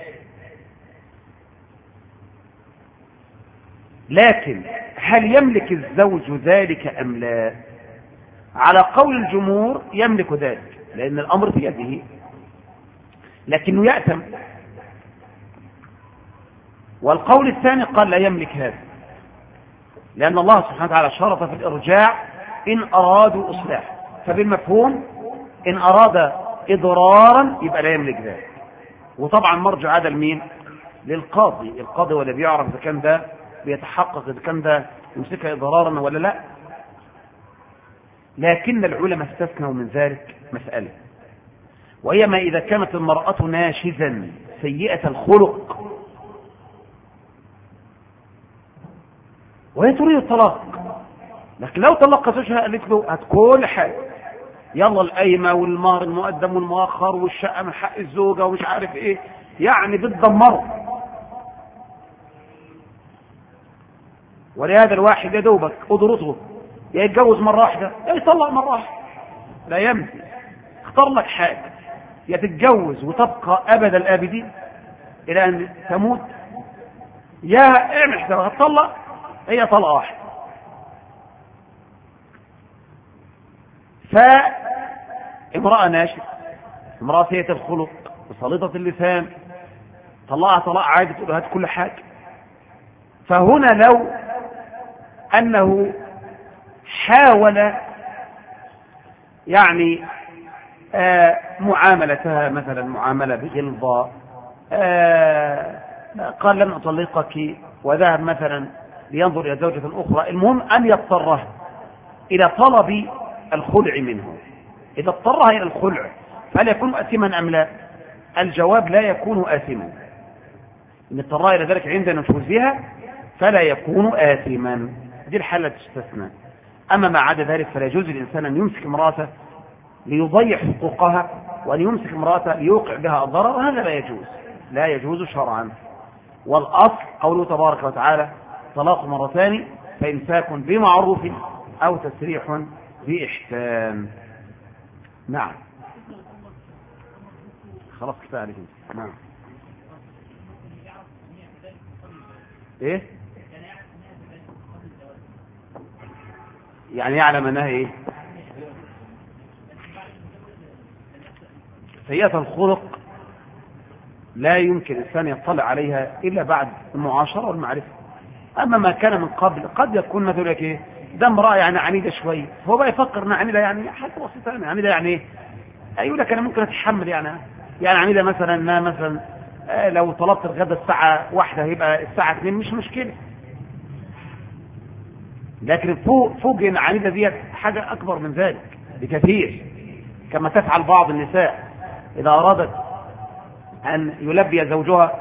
Speaker 1: لكن هل يملك الزوج ذلك أم لا؟ على قول الجمهور يملك ذلك، لأن الأمر في يده. لكنه يأتم. والقول الثاني قال لا يملك هذا، لأن الله سبحانه وتعالى شرط في الإرجاع إن أرادوا إصلاح، فبالمفهوم إن أراد إضرارا يبقى لا يملك ذلك. وطبعا مرجع هذا لمين؟ للقاضي. القاضي ولا بيعرف إذا كان ده بيتحقق إذا كان ده يمسكها إضرارا ولا لا. لكن العلماء استثنوا من ذلك مسألة، وهي ما إذا كانت المرأة ناشزا سيئة الخلق وهي تريد الطلاق، لكن لو طلق زوجها قالت له هات كل حاجة، يلا القايمة والمهر المقدم والمؤخر والشقة من حق الزوجة ومش عارف ايه، يعني بتدمره. ولهذا الواحد يدوبك قدرته يا يتجوز مرة واحدة يا يطلق مرة واحدة، لا يمكن. اختار لك حاجة، يا تتجوز وتبقى أبد الآبدين إلى أن تموت، يا اعمل حسابها هتطلق، هي طلقة واحدة. فامرأة ناشئة، امرأة سيئة الخلق وسليطة اللسان، طلقها طلاق عادي تقول هات كل حاجة. فهنا لو أنه حاول يعني معاملتها مثلا معاملة بغلظة، قال لن أطلقك وذهب مثلا لينظر إلى زوجة أخرى، المهم أن يضطرها إلى طلب الخلع منه. إذا اضطرها إلى الخلع فهل يكون آثما أم لا؟ الجواب لا يكون آثما. إن اضطرها إلى ذلك عند نشوزها فلا يكون آثما، دي الحالة تستثنى. أما ما عدا ذلك فلا يجوز للإنسان أن يمسك امرأته ليضيع حقوقها، وأن يمسك امرأته ليوقع بها الضرر، هذا لا يجوز، لا يجوز شرعا. والأصل قوله تبارك وتعالى طلاق مرتان فإمساك بمعروف أو تسريح بإحسان. نعم خلاص كفاية عليكم. نعم ايه يعني يعلم انها ايه؟ سيئة الخلق لا يمكن الانسان يطلع عليها الا بعد المعاشرة والمعرفة. اما ما كان من قبل قد يكون مثلا لك ايه ده امرأة يعني عنيدة شوية، هو بقى يفكر انها عنيدة يعني حاجة بسيطة، يعني عنيدة يعني ايه؟ يقول لك انا ممكن اتحمل يعني عنيدة مثلا انها مثلا لو طلبت الغدا الساعة 1 هيبقى الساعة 2 مش مشكلة. لكن فوق ان عنيدة ديت حاجة اكبر من ذلك بكثير، كما تفعل بعض النساء اذا ارادت ان يلبي زوجها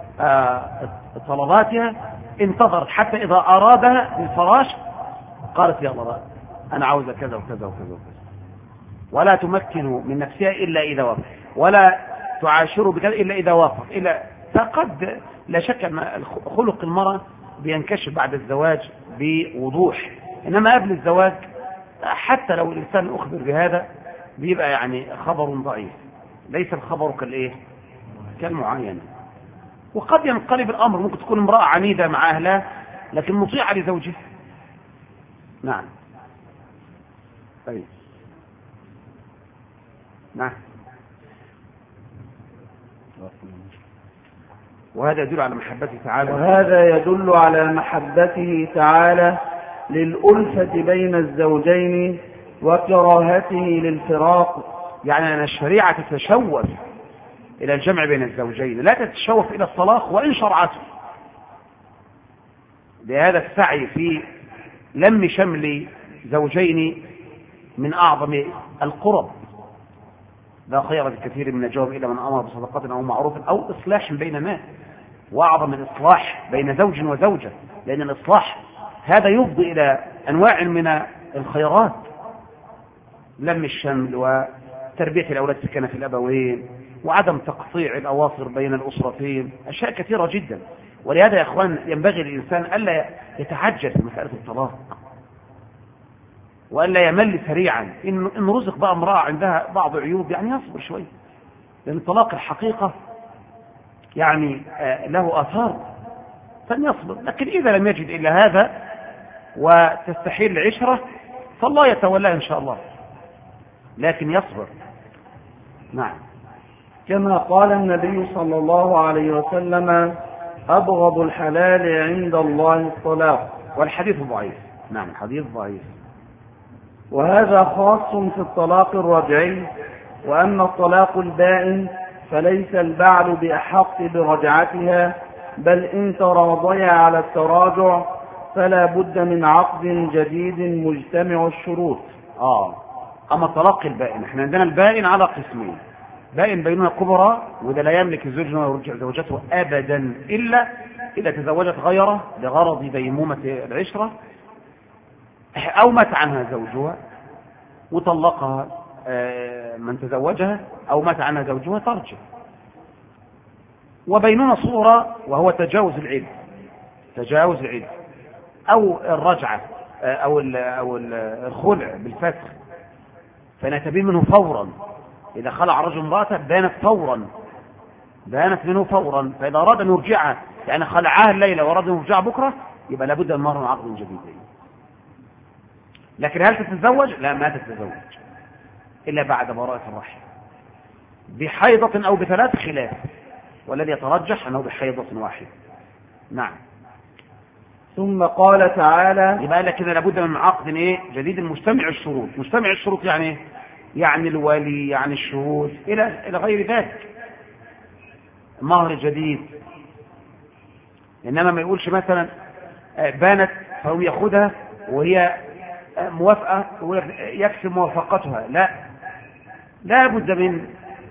Speaker 1: طلباتها انتظرت حتى اذا ارادها للفراش قالت يلا بقى انا عاوزة كذا وكذا وكذا وكذا، ولا تمكن من نفسها الا اذا وافق، ولا تعاشره بكذا الا اذا وافق. فقد لا شك ان خلق المرأة بينكشف بعد الزواج بوضوح، انما قبل الزواج حتى لو الانسان اخبر بهذا بيبقى يعني خبر ضعيف، ليس الخبر كالايه كالمعاينة. وقد ينقلب الامر، ممكن تكون امرأة عنيدة مع اهلها لكن مطيعة لزوجها. نعم طيب نعم. وهذا يدل على محبته تعالى،
Speaker 2: للألفة بين الزوجين وكراهته للفراق.
Speaker 1: يعني أن الشريعة تتشوف إلى الجمع بين الزوجين، لا تتشوف إلى الطلاق وإن شرعته. لهذا السعي في لم شمل زوجين من أعظم القرب، لا خير بكثير من الجواب إلا من أمر بصدقة أو معروف أو إصلاح بين الناس، وأعظم من إصلاح بين زوج وزوجة، لأن الإصلاح هذا يفضي إلى أنواع من الخيرات، لم الشمل وتربية الأولاد سكنة في الأبوين وعدم تقطيع الأواصر بين الأسرتين، أشياء كثيرة جدا. ولهذا يا أخوان ينبغي للإنسان ألا يتعجل في مسألة الطلاق، وألا يمل سريعا. إن رزق بقى امرأة عندها بعض عيوب يعني يصبر شوي، لأن الطلاق الحقيقة يعني له آثار فليصبر. لكن إذا لم يجد إلا هذا وتستحيل العشرة فالله يتولى إن شاء الله، لكن يصبر. نعم
Speaker 2: كما قال النبي صلى الله عليه وسلم: أبغض الحلال عند الله الطلاق.
Speaker 1: والحديث ضعيف. نعم الحديث ضعيف.
Speaker 2: وهذا خاص في الطلاق الرجعي. وأما الطلاق البائن فليس البعل بأحق برجعتها، بل إن تراضيا على التراجع فلا بد من عقد جديد مجتمع الشروط.
Speaker 1: أما الطلاق البائن، احنا عندنا البائن على قسمين: بائن بينونة كبرى، وده لا يملك الزوج أن يرجع زوجته أبدا إلا إذا تزوجت غيره لغرض ديمومة العشرة، أو مات عنها زوجها وطلقها من تزوجها، أو مات عنها زوجها ترجع. وبينونة صغرى وهو تجاوز العدة أو الرجعة أو الخلع بالفسخ، فنتبين منه فورا. إذا خلع الرجل امرأته بانت منه فورا، فإذا أراد أن يرجعها، يعني خلعها الليلة وأراد أن يرجعها بكرة، يبقى لابد أن يمر عقد جديد. لكن هل تتزوج؟ لا، ما تتزوج إلا بعد براءة الرحم بحيضة أو بثلاث خلاف، والذي يترجح أنه بحيضة واحدة. نعم.
Speaker 2: ثم قال تعالى:
Speaker 1: يبقى لكن لابد من عقد جديد مجتمع الشروط. مجتمع الشروط يعني يعني الولي، يعني الشهود، إلى غير ذلك. مهر جديد. إنما ما يقولش مثلا بانت فهو يأخذها وهي موافقة ويكفي موافقتها، لا بد من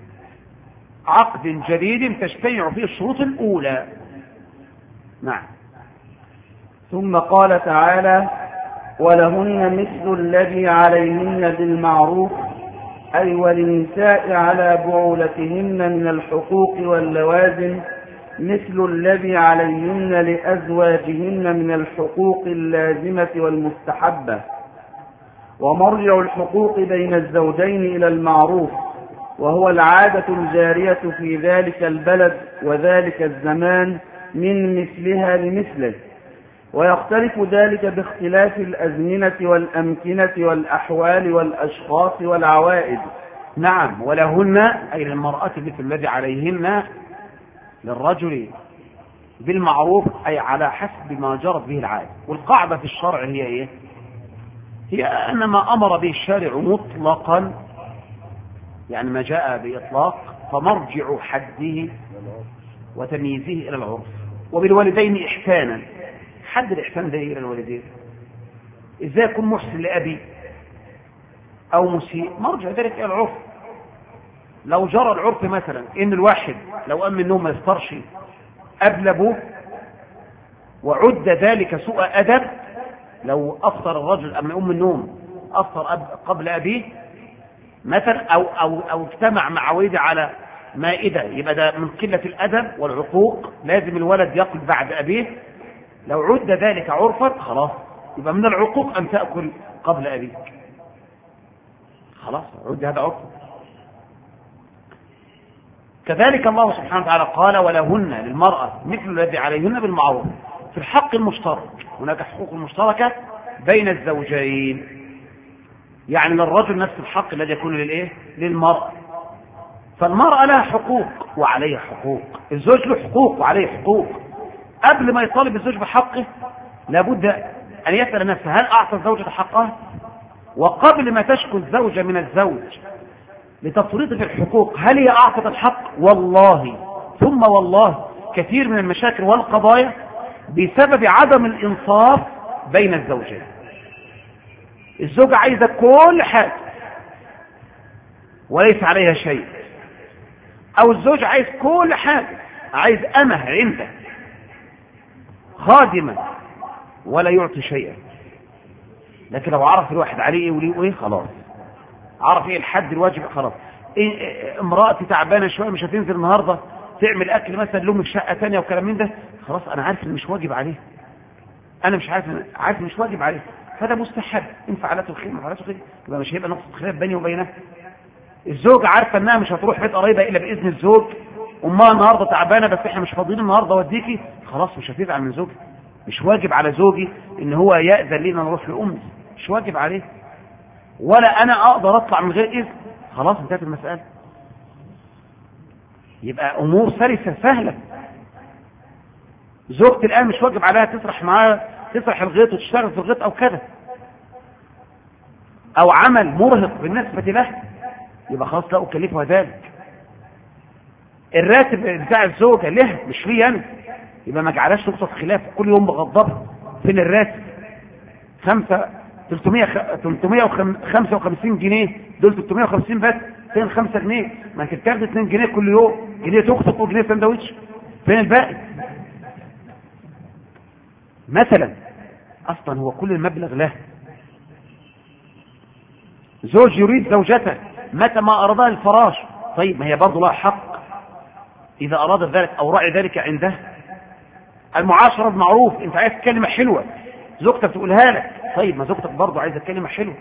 Speaker 1: عقد جديد تجتمع فيه الشروط الأولى. نعم.
Speaker 2: ثم قال تعالى: ولهن مثل الذي عليهن بالمعروف، أي وللنساء على بعولتهن من الحقوق واللوازم مثل الذي عليهن لأزواجهن من الحقوق اللازمة والمستحبة. ومرجع الحقوق بين الزوجين إلى المعروف، وهو العادة الجارية في ذلك البلد وذلك الزمان من مثلها لمثله، ويختلف ذلك باختلاف الأزمنة والأمكنة والأحوال والأشخاص والعوائد.
Speaker 1: نعم. ولهن أي للمرأة مثل الذي عليهن للرجل بالمعروف، أي على حسب ما جرت به العادة. والقاعدة في الشرع هي إيه؟ هي أن ما أمر به الشارع مطلقا، يعني ما جاء بإطلاق، فمرجع حده وتمييزه إلى العرف. وبالوالدين إحسانا. حد الإحسان ده إلى الوالدين، إذا يكون محسن لأبي أو مسيء، مرجع ذلك إلى العرف. لو جرى العرف مثلا إن الواحد لو قام من النوم ما يفطرش قبل أبوه، وعد ذلك سوء أدب، لو أفطر الرجل أم من النوم أفطر قبل أبيه مثلا، أو اجتمع مع والده على مائدة، يبقى ده من قلة الأدب والعقوق، لازم الولد يأكل بعد أبيه. لو عد ذلك عرفا خلاص، يبقى من العقوق أن تأكل قبل أبيك، خلاص عد هذا عرفا. كذلك الله سبحانه وتعالى قال: ولهن للمرأة مثل الذي عليهن بالمعروف في الحق المشترك. هناك حقوق مشتركة بين الزوجين، يعني للرجل نفس الحق الذي يكون للمرأة. فالمرأة لها حقوق وعليها حقوق، الزوج له حقوق وعليه حقوق. قبل ما يطالب الزوج بحقه لابد أن يسأل نفسه: هل أعطى الزوجة حقها؟ وقبل ما تشكو الزوجة من الزوج لتفريط في الحقوق، هل هي أعطت الحق؟ والله ثم والله كثير من المشاكل والقضايا بسبب عدم الإنصاف بين الزوجين. الزوجة عايزة كل حاجة وليس عليها شيء، أو الزوج عايز كل حاجة، عايز أمه عنده خادمة ولا يعطي شيئا. لكن لو عرف الواحد عليه ايه وليه ايه، خلاص عرف ايه الحد الواجب، خلاص. إيه امرأتي تعبانة شوية مش هتنزل النهاردة تعمل اكل مثلا لهم في شقة تانية وكلام من ده، خلاص انا عارف ان مش واجب عليه، انا مش عارف مش واجب عليه، فده مستحب. ان فعلته الخير ما فعلته الخير، يبقى مش هيبقى نقطة خلاف بيني وبينها. الزوج عارفة انها مش هتروح بيت قريبة الا باذن الزوج، امها النهاردة تعبانة بس احنا مش فاضيين النهاردة وديكي، خلاص مش هتزعل من زوجي. مش واجب على زوجي ان هو يأذن لنا نروح لأمي، مش واجب عليه، ولا انا اقدر اطلع من غير اذن، خلاص انتهت المسألة. يبقى أمور سلسة سهلة. زوجتي الآن مش واجب عليها تسرح معاه، تسرح الغيط وتشتغل في الغيط أو كذا، أو عمل مرهق بالنسبة له، يبقى خلاص لا أكلفها ذلك. الراتب بتاع الزوجة له مش ليه أنا، يبقى ما جعلهاش نقطة خلاف كل يوم بغضبها. فين الراتب؟ 355 جنيه، دول 350 بس، فين 5 جنيه؟ ما انت بتاخد 2 جنيه كل يوم، جنيه تخطف وجنيه سندوتش، فين الباقي؟ مثلا اصلا هو كل المبلغ له. زوج يريد زوجته متى ما ارادها الفراش، طيب ما هي برضه لها حق اذا اراد ذلك او راعي ذلك عنده. المعاشرة بالمعروف، انت عايز كلمة حلوة زوجتك تقولها لك، طيب ما زوجتك برضه عايزة كلمة حلوة.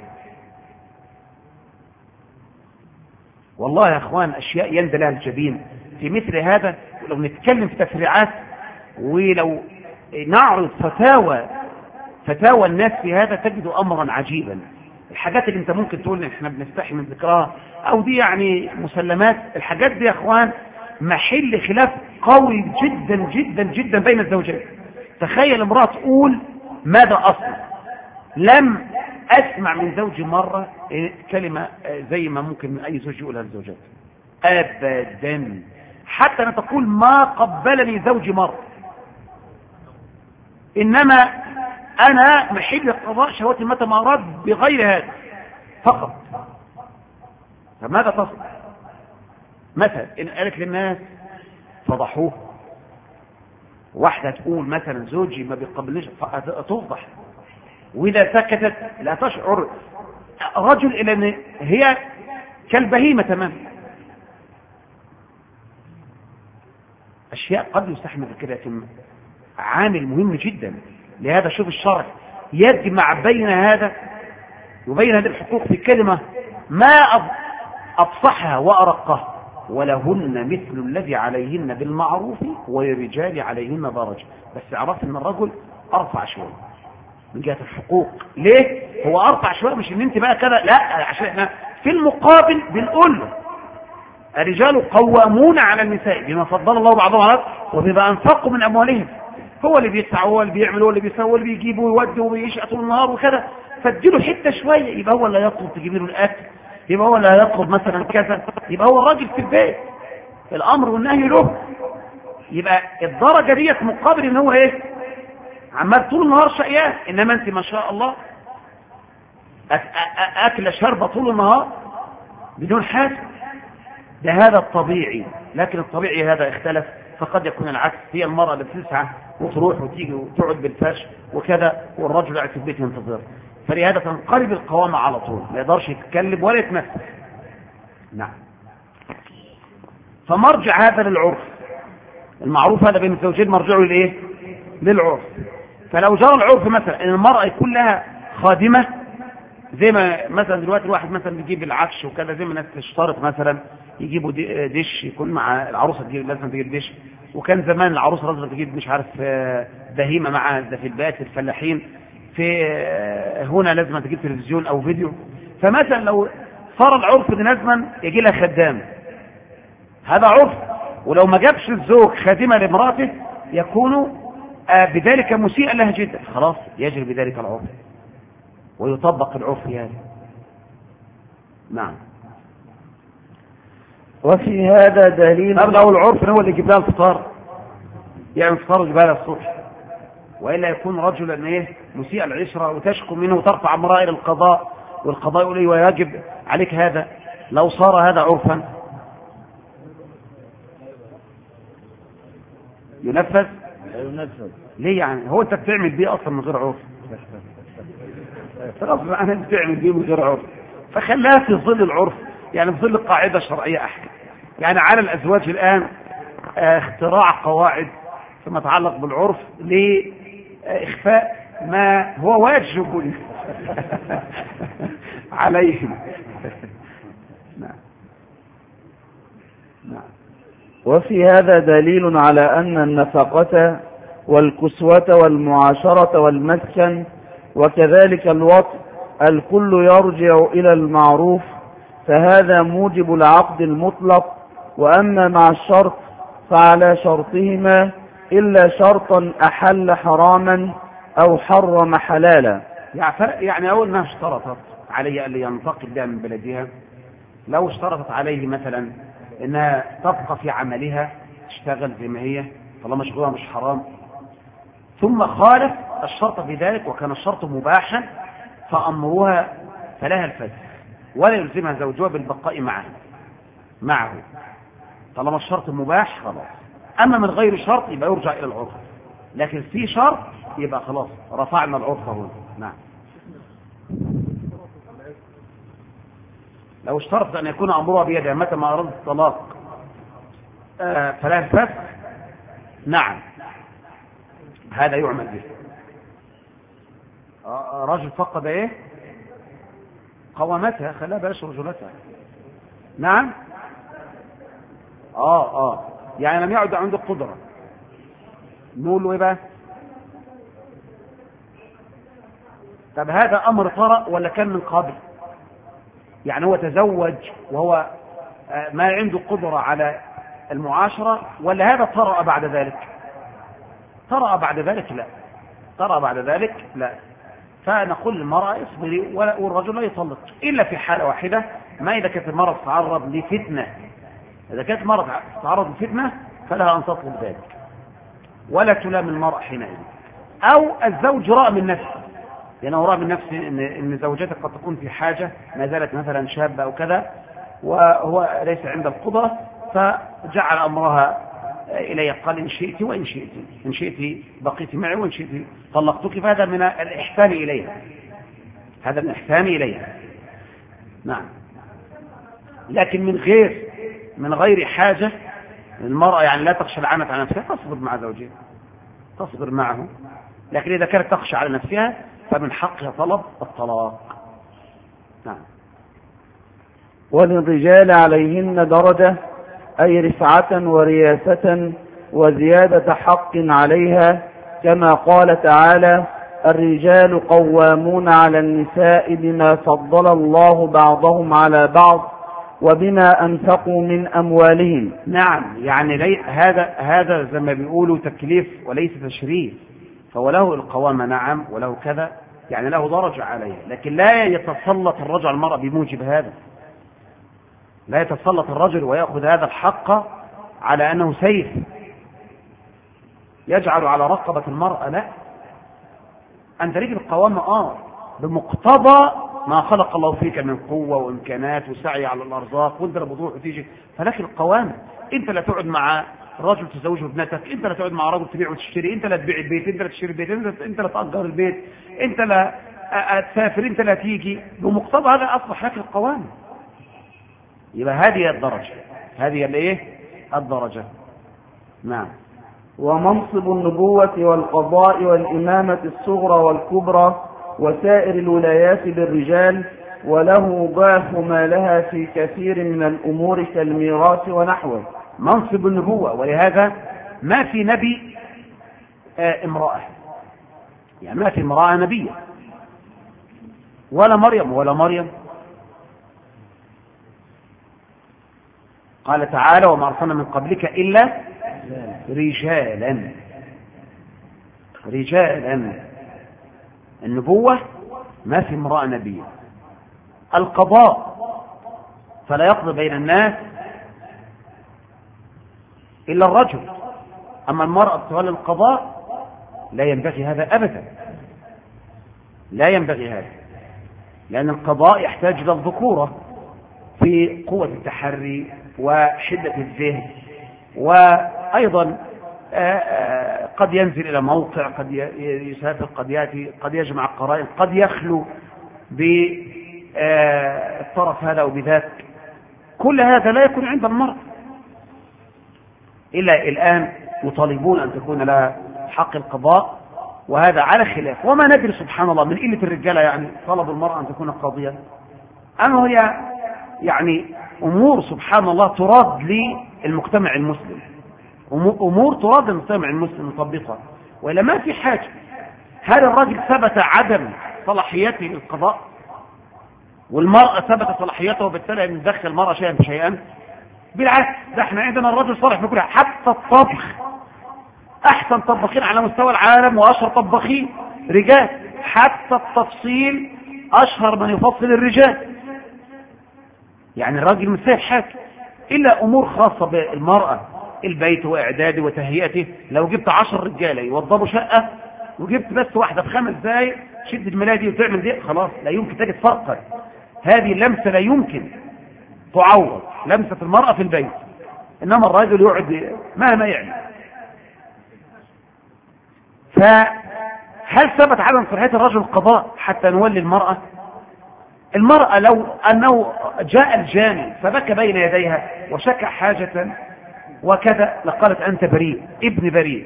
Speaker 1: والله يا اخوان اشياء يندى لها الجبين في مثل هذا. ولو نتكلم في تفريعات، ولو نعرض فتاوى الناس في هذا، تجد امرا عجيبا. الحاجات اللي انت ممكن تقول احنا بنستحي من ذكرها او دي يعني مسلمات، الحاجات دي يا اخوان محل خلاف قوي جدا جدا جدا بين الزوجين. تخيل امرأة تقول ماذا اصلا لم اسمع من زوجي مرة كلمة زي ما ممكن اي زوج يقولها لزوجته ابدا، حتى انا تقول ما قبلني زوجي مرة، انما انا محل قضاء شهوتي متى ما اراد بغير هذا فقط. فماذا تصل؟ مثلا ان قالت للناس فضحوه، واحدة تقول مثلا زوجي ما بيقبلنيش، تفضح، واذا سكتت لا تشعر رجل الى ان هي كالبهيمة تماما. اشياء قد يستحمل كده، لكن عامل مهم جدا. لهذا شوف الشرع يجمع بين هذا وبين هذه الحقوق في كلمة ما أفصحها وأرقها: ولهن مثل الذي عليهن بالمعروف وللرجال عليهن درجة. بس عرفت ان الرجل ارفع شوية من جهة الحقوق. ليه هو ارفع شوية؟ مش ان انت بقى كذا، لا، عشان احنا في المقابل بنقول له الرجال قوامون على النساء بما فضل الله بعضهم على بعض وبما انفقوا من اموالهم. هو اللي بيدفع، هو اللي بيعمل، هو اللي بيسوي، هو اللي بيجيب ويودي وبيشقى طول النهار وكذا، فاديله حته شويه، يبقى هو اللي هيطلب تجيب له الاكل، يبقى هو اللي هيطلب مثلا كذا، يبقى هو الراجل في البيت الامر والنهي له. يبقى الدرجه ديت مقابل ان هو ايه؟ عمال طول النهار شقيان، انما انت ما شاء الله اكل شربه طول النهار بدون حاجه. ده هذا الطبيعي، لكن الطبيعي هذا اختلف، فقد يكون العكس، هي المرأة اللي بتسعى وتروح وتيجي وتقعد بالفرش وكذا، والرجل قاعد في البيت ينتظر، فلهذا تنقلب القوامة على طول، ما يقدرش يتكلم ولا يتنفس. نعم. فمرجع هذا للعرف، المعروف هذا بين الزوجين مرجعه للايه؟ للعرف. فلو جرى العرف مثلا ان المرأة يكون لها خادمة، زي ما مثلا دلوقتي الواحد مثلا بيجيب العفش وكذا، زي ما الناس تشترط مثلا يجيبوا ديش يكون مع العروسه، لازم تجيب ديش، وكان زمان العروسه لازم تجيب مش عارف بهيمه مع ده في البيت الفلاحين، في هنا لازم تجيب تلفزيون او فيديو. فمثلا لو صار العرف ده لازما يجي لها خدام، هذا عرف، ولو ما جابش الزوج خادمه لامراته يكون بذلك مسيئا لها جدا، خلاص يجري بذلك العرف ويطبق العرف هذا. نعم.
Speaker 2: وفي هذا دليل.
Speaker 1: طب لو العرف هو اللي يجيب لها الفطار، يعني الفطار يجيب لها الصبح، والا يكون رجلا ايه مسيء العشره وتشكو منه وترفع امراه الى القضاء، والقضاء يقول ويجب عليك هذا. لو صار هذا عرفا ينفذ؟ ليه يعني؟ هو انت بتعمل بيه اصلا من غير عرف؟ غصب عنك بتعمل بيه من غير عرف، فخلاها في ظل العرف، يعني في ظل قاعده شرعيه احكم. يعني على الازواج الان اختراع قواعد فيما يتعلق بالعرف لاخفاء ما هو واجب عليهم. نعم. نعم.
Speaker 2: وفي هذا دليل على أن النفقة والكسوة والمعاشرة والمسكن وكذلك الوطء الكل يرجع إلى المعروف، فهذا موجب العقد المطلق وأما مع الشرط فعلى شرطهما إلا شرطا أحل حراما أو حرم حلالا.
Speaker 1: يعني أول ما اشترطت عليه أن ينتقل بها من بلدها، لو اشترطت عليه مثلا أنها تبقى في عملها تشتغل زي ما هي طالما شغلها مش حرام، ثم خالف الشرط بذلك وكان الشرط مباحا، فأمرها فلها الفسخ ولا يلزمها زوجها بالبقاء معه طالما الشرط مباح خلاص. أما من غير شرط يبقى يرجع إلى العرف، لكن في شرط يبقى خلاص رفعنا العرف هنا. نعم. لو اشترط أن يكون أمرها بيدها متى ما أراد الطلاق فلا الفسخ، نعم هذا يعمل به. رجل فقد ايه قوامتها، خلاها بلاش رجولتها. نعم يعني لم يعد عنده قدرة، نقول له ايه بقى؟ طب هذا امر طرأ ولا كان من قبل؟ يعني هو تزوج وهو ما عنده قدرة على المعاشرة، ولا هذا طرأ بعد ذلك؟ طرأ بعد ذلك لا، طرأ بعد ذلك لا. فنقول للمرأة اصبري والرجل لا يطلق إلا في حالة واحدة، ما إذا كانت المرأة تتعرض لفتنة. إذا كانت المرأة تتعرض لفتنة فلها أن تطلب ذلك ولا تلام المرأة حينئذ. أو الزوج رأى من نفسه، لأنه رأى من نفسه إن زوجته قد تكون في حاجة، ما زالت مثلا شابة أو كذا وهو ليس عند القدرة، فجعل أمرها إلي قال إن شئت وإن شئت، إن شئت بقيت معي وإن شئت طلقتك، فهذا من الإحسان إليها، هذا من الإحسان إليها. نعم. لكن من غير حاجة المرأة، يعني لا تخشى العنة على نفسها، تصبر مع زوجها، تصبر معه. لكن إذا كانت تخشى على نفسها فمن حقها طلب الطلاق. نعم.
Speaker 2: وللرجال عليهن درجة، أي رفعة ورياسة وزيادة حق عليها، كما قال تعالى: الرجال قوامون على النساء بما فضل الله بعضهم على بعض وبما أنفقوا من أموالهم.
Speaker 1: نعم، يعني هذا زي ما بيقولوا تكليف وليس تشريف، فهو له القوامة نعم وله كذا، يعني له درجة عليها، لكن لا يتسلط الرجل على المرأة بموجب هذا، لا يتسلط الرجل ويأخذ هذا الحق على أنه سيف يجعل على رقبة المرأة. لا، أنت ليك القوامة بمقتضى ما خلق الله فيك من قوة وإمكانات وسعي على الأرزاق، وانت لا بتروح وتيجي، فلك القوامة. انت لا تقعد مع رجل تزوجه ابنتك، انت لا تقعد مع رجل تبيع وتشتري، انت لا تبيع البيت، انت لا تشتري البيت، انت لا تأجر البيت، انت لا تسافر، انت لا تيجي، بمقتضى هذا أصبح لك القوامة. يبقى هذه الدرجة، هذه الايه الدرجة. نعم.
Speaker 2: ومنصب النبوة والقضاء والإمامة الصغرى والكبرى وسائر الولايات للرجال، وله ضعف ما لها في كثير من الأمور كالميراث ونحوه.
Speaker 1: منصب النبوة، ولهذا ما في نبي امرأة، يعني ما في امرأة نبية، ولا مريم. قال تعالى: وما أرسلنا من قبلك إلا رجالا. النبوة ما في امرأة نبية. القضاء فلا يقضي بين الناس إلا الرجل، أما المرأة تولي القضاء لا ينبغي هذا أبدا، لا ينبغي هذا، لأن القضاء يحتاج إلى الذكورة في قوة التحري وحدة الذهن، وأيضا قد ينزل إلى موقع، قد يسافر، قد يأتي، قد يجمع القرائن، قد يخلو بالطرف هذا أو بذاك. كل هذا لا يكون عند المرأة، إلا الآن يطالبون أن تكون لها حق القضاء، وهذا على خلاف. وما ندري سبحان الله من قلة الرجالة يعني طلب المرأة أن تكون قاضية، أما هي يعني أمور سبحان الله تراد للمجتمع المسلم، أمور تراد للمجتمع المسلم نطبقها، وإلا ما في حاجة. هذا الرجل ثبت عدم صلاحيته للقضاء، والمرأة ثبت صلاحيته، وبالتالي ندخل المرأة شيئا فشيئا، بالعكس، ده احنا عندنا الرجل صالح في كل حاجة، حتى الطبخ. احسن طباخين على مستوى العالم واشهر طباخين رجال، حتى التفصيل اشهر من يفصل الرجال. يعني الراجل مش سايب حاجه الا امور خاصه بالمراه، البيت واعداده وتهيئته. لو جبت 10 رجاله يوضبوا شقه وجبت بس واحده في 5 دقايق شد الملايه دي وتعمل دي، خلاص لا يمكن تجد فرقا. هذه اللمسه لا يمكن تعوض، لمسه المراه في البيت. انما الرجل يقعد مهما يعمل. فهل ثبت عدم صلاحية الرجل القضاء حتى نولي المرأة؟ المرأة لو أنه جاء الجاني فبكى بين يديها وشكى حاجة وكذا لقالت أنت بريء، ابن بريء.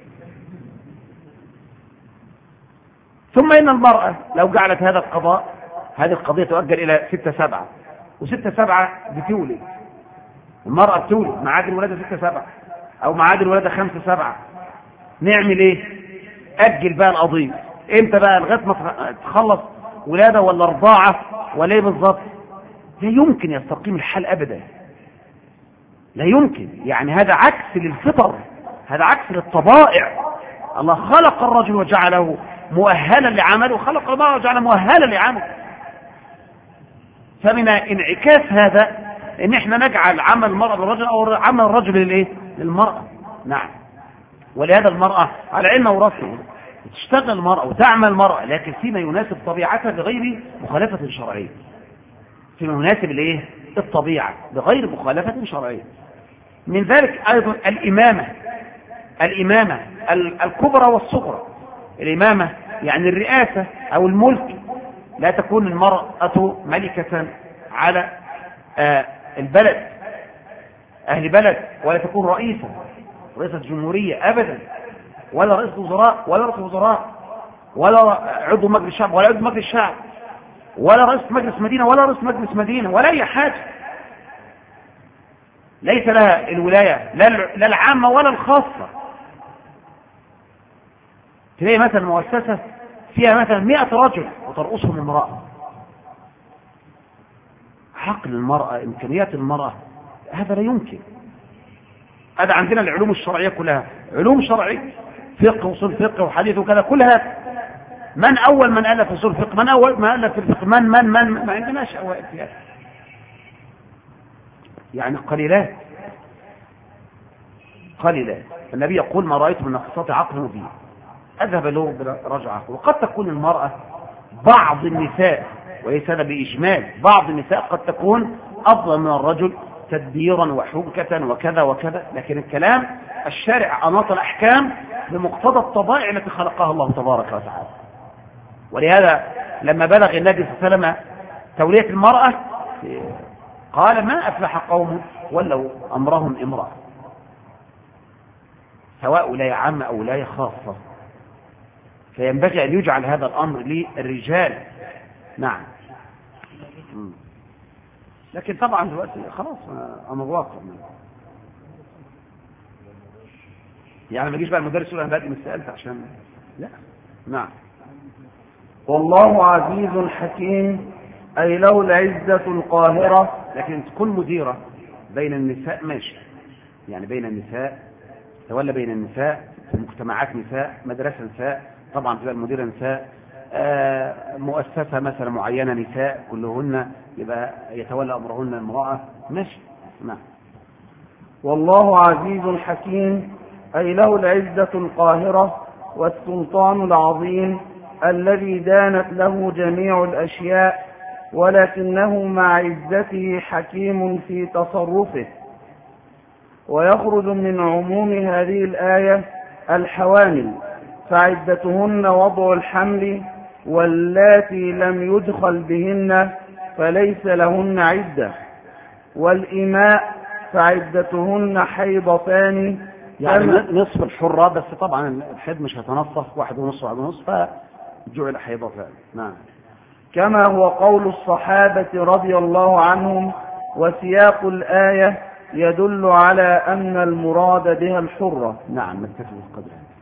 Speaker 1: ثم إن المرأة لو جعلت هذا القضاء، هذه القضية تؤجل إلى 6-7، و6-7 بتولد. المرأة بتولد معاد الولادة 6-7 أو معاد الولادة 5-7. نعمل إيه؟ أجل بقى القضية. إمتى بقى؟ لغاية ما تخلص ولادة ولا رضاعة ولا إيه بالظبط؟ لا يمكن يستقيم الحال أبدا، لا يمكن. يعني هذا عكس للفطر، هذا عكس للطبائع. الله خلق الرجل وجعله مؤهلا لعمله، وخلق المرأة وجعله مؤهلا لعمله. فمن انعكاس هذا ان احنا نجعل عمل المرأة للرجل او عمل الرجل للايه؟ للمرأة. نعم. ولهذا المرأة على علم ورثه تشتغل المرأة وتعمل المرأة، لكن فيما يناسب طبيعتها بغير مخالفة شرعية. فيما يناسب الايه؟ الطبيعة بغير مخالفة شرعية. من ذلك ايضا الامامة الكبرى والصغرى. الامامة يعني الرئاسة او الملك. لا تكون المرأة ملكة على البلد، اهل بلد، ولا تكون رئيسة جمهورية ابدا، ولا رئيس وزراء، ولا عضو مجلس الشعب، ولا عضو مجلس الشعب، ولا رئيس مجلس مدينة، ولا اي حاجة. ليس لها الولاية لا العامة ولا الخاصة. تلاقي مثلا مؤسسة فيها مثلا 100 رجل وترأسهم امرأة. عقل المرأة، إمكانيات المرأة، هذا لا يمكن. هذا عندنا العلوم الشرعية كلها علوم شرعية، فقه وصول فقه وحديث وكذا، كلها. من أول من ألف في وصول فقه؟ من أول من ألف في الفقه؟ من ما عندناش أوائل فيها، يعني قليلات. النبي يقول ما رأيت من نقصات عقل مبين أذهب له برجعه. وقد تكون المرأة بعض النساء، وليس هذا بإجمال، بعض النساء قد تكون أفضل من الرجل تدبيرا وحبكة وكذا وكذا، لكن الكلام الشارع أناط الأحكام بمقتضى الطبائع التي خلقها الله تبارك وتعالى. ولهذا لما بلغ النبي صلى الله عليه وسلم تولية المرأة قال ما أفلح قوم ولوا أمرهم امرأة، سواء ولاية عامة أو ولاية خاصة. فينبغي أن يجعل هذا الأمر للرجال. نعم. لكن طبعا دلوقتي خلاص أمر واقع، يعني ما يجيش بقى المدرس يقول أنا بادئ من السؤال عشان لا. نعم.
Speaker 2: والله عزيز حكيم، أي له العزة القاهرة.
Speaker 1: لكن تكون مديرة بين النساء ماشي، يعني بين النساء، تولى بين النساء في مجتمعات نساء، مدرسة نساء، طبعا تبقى المديرة نساء، مؤسسة مثلا معينة نساء كلهن، يبقى يتولى أمرهن المرأة ماشي. نعم.
Speaker 2: والله عزيز حكيم، أي له العزة القاهرة والسلطان العظيم الذي دانت له جميع الأشياء، ولكنه مع عزته حكيم في تصرفه. ويخرج من عموم هذه الآية الحوامل، فعدتهن وضع الحمل، واللاتي لم يدخل بهن فليس لهن عدة، والإماء فعدتهن حيضتان،
Speaker 1: يعني نصف الحرة، بس طبعا الحيض مش هتنصف 1.5 فجعل حيضتان. نعم.
Speaker 2: كما هو قول الصحابة رضي الله عنهم، وسياق الآية يدل على أن المراد بها الحرة.
Speaker 1: نعم. نكتفي بالقدر.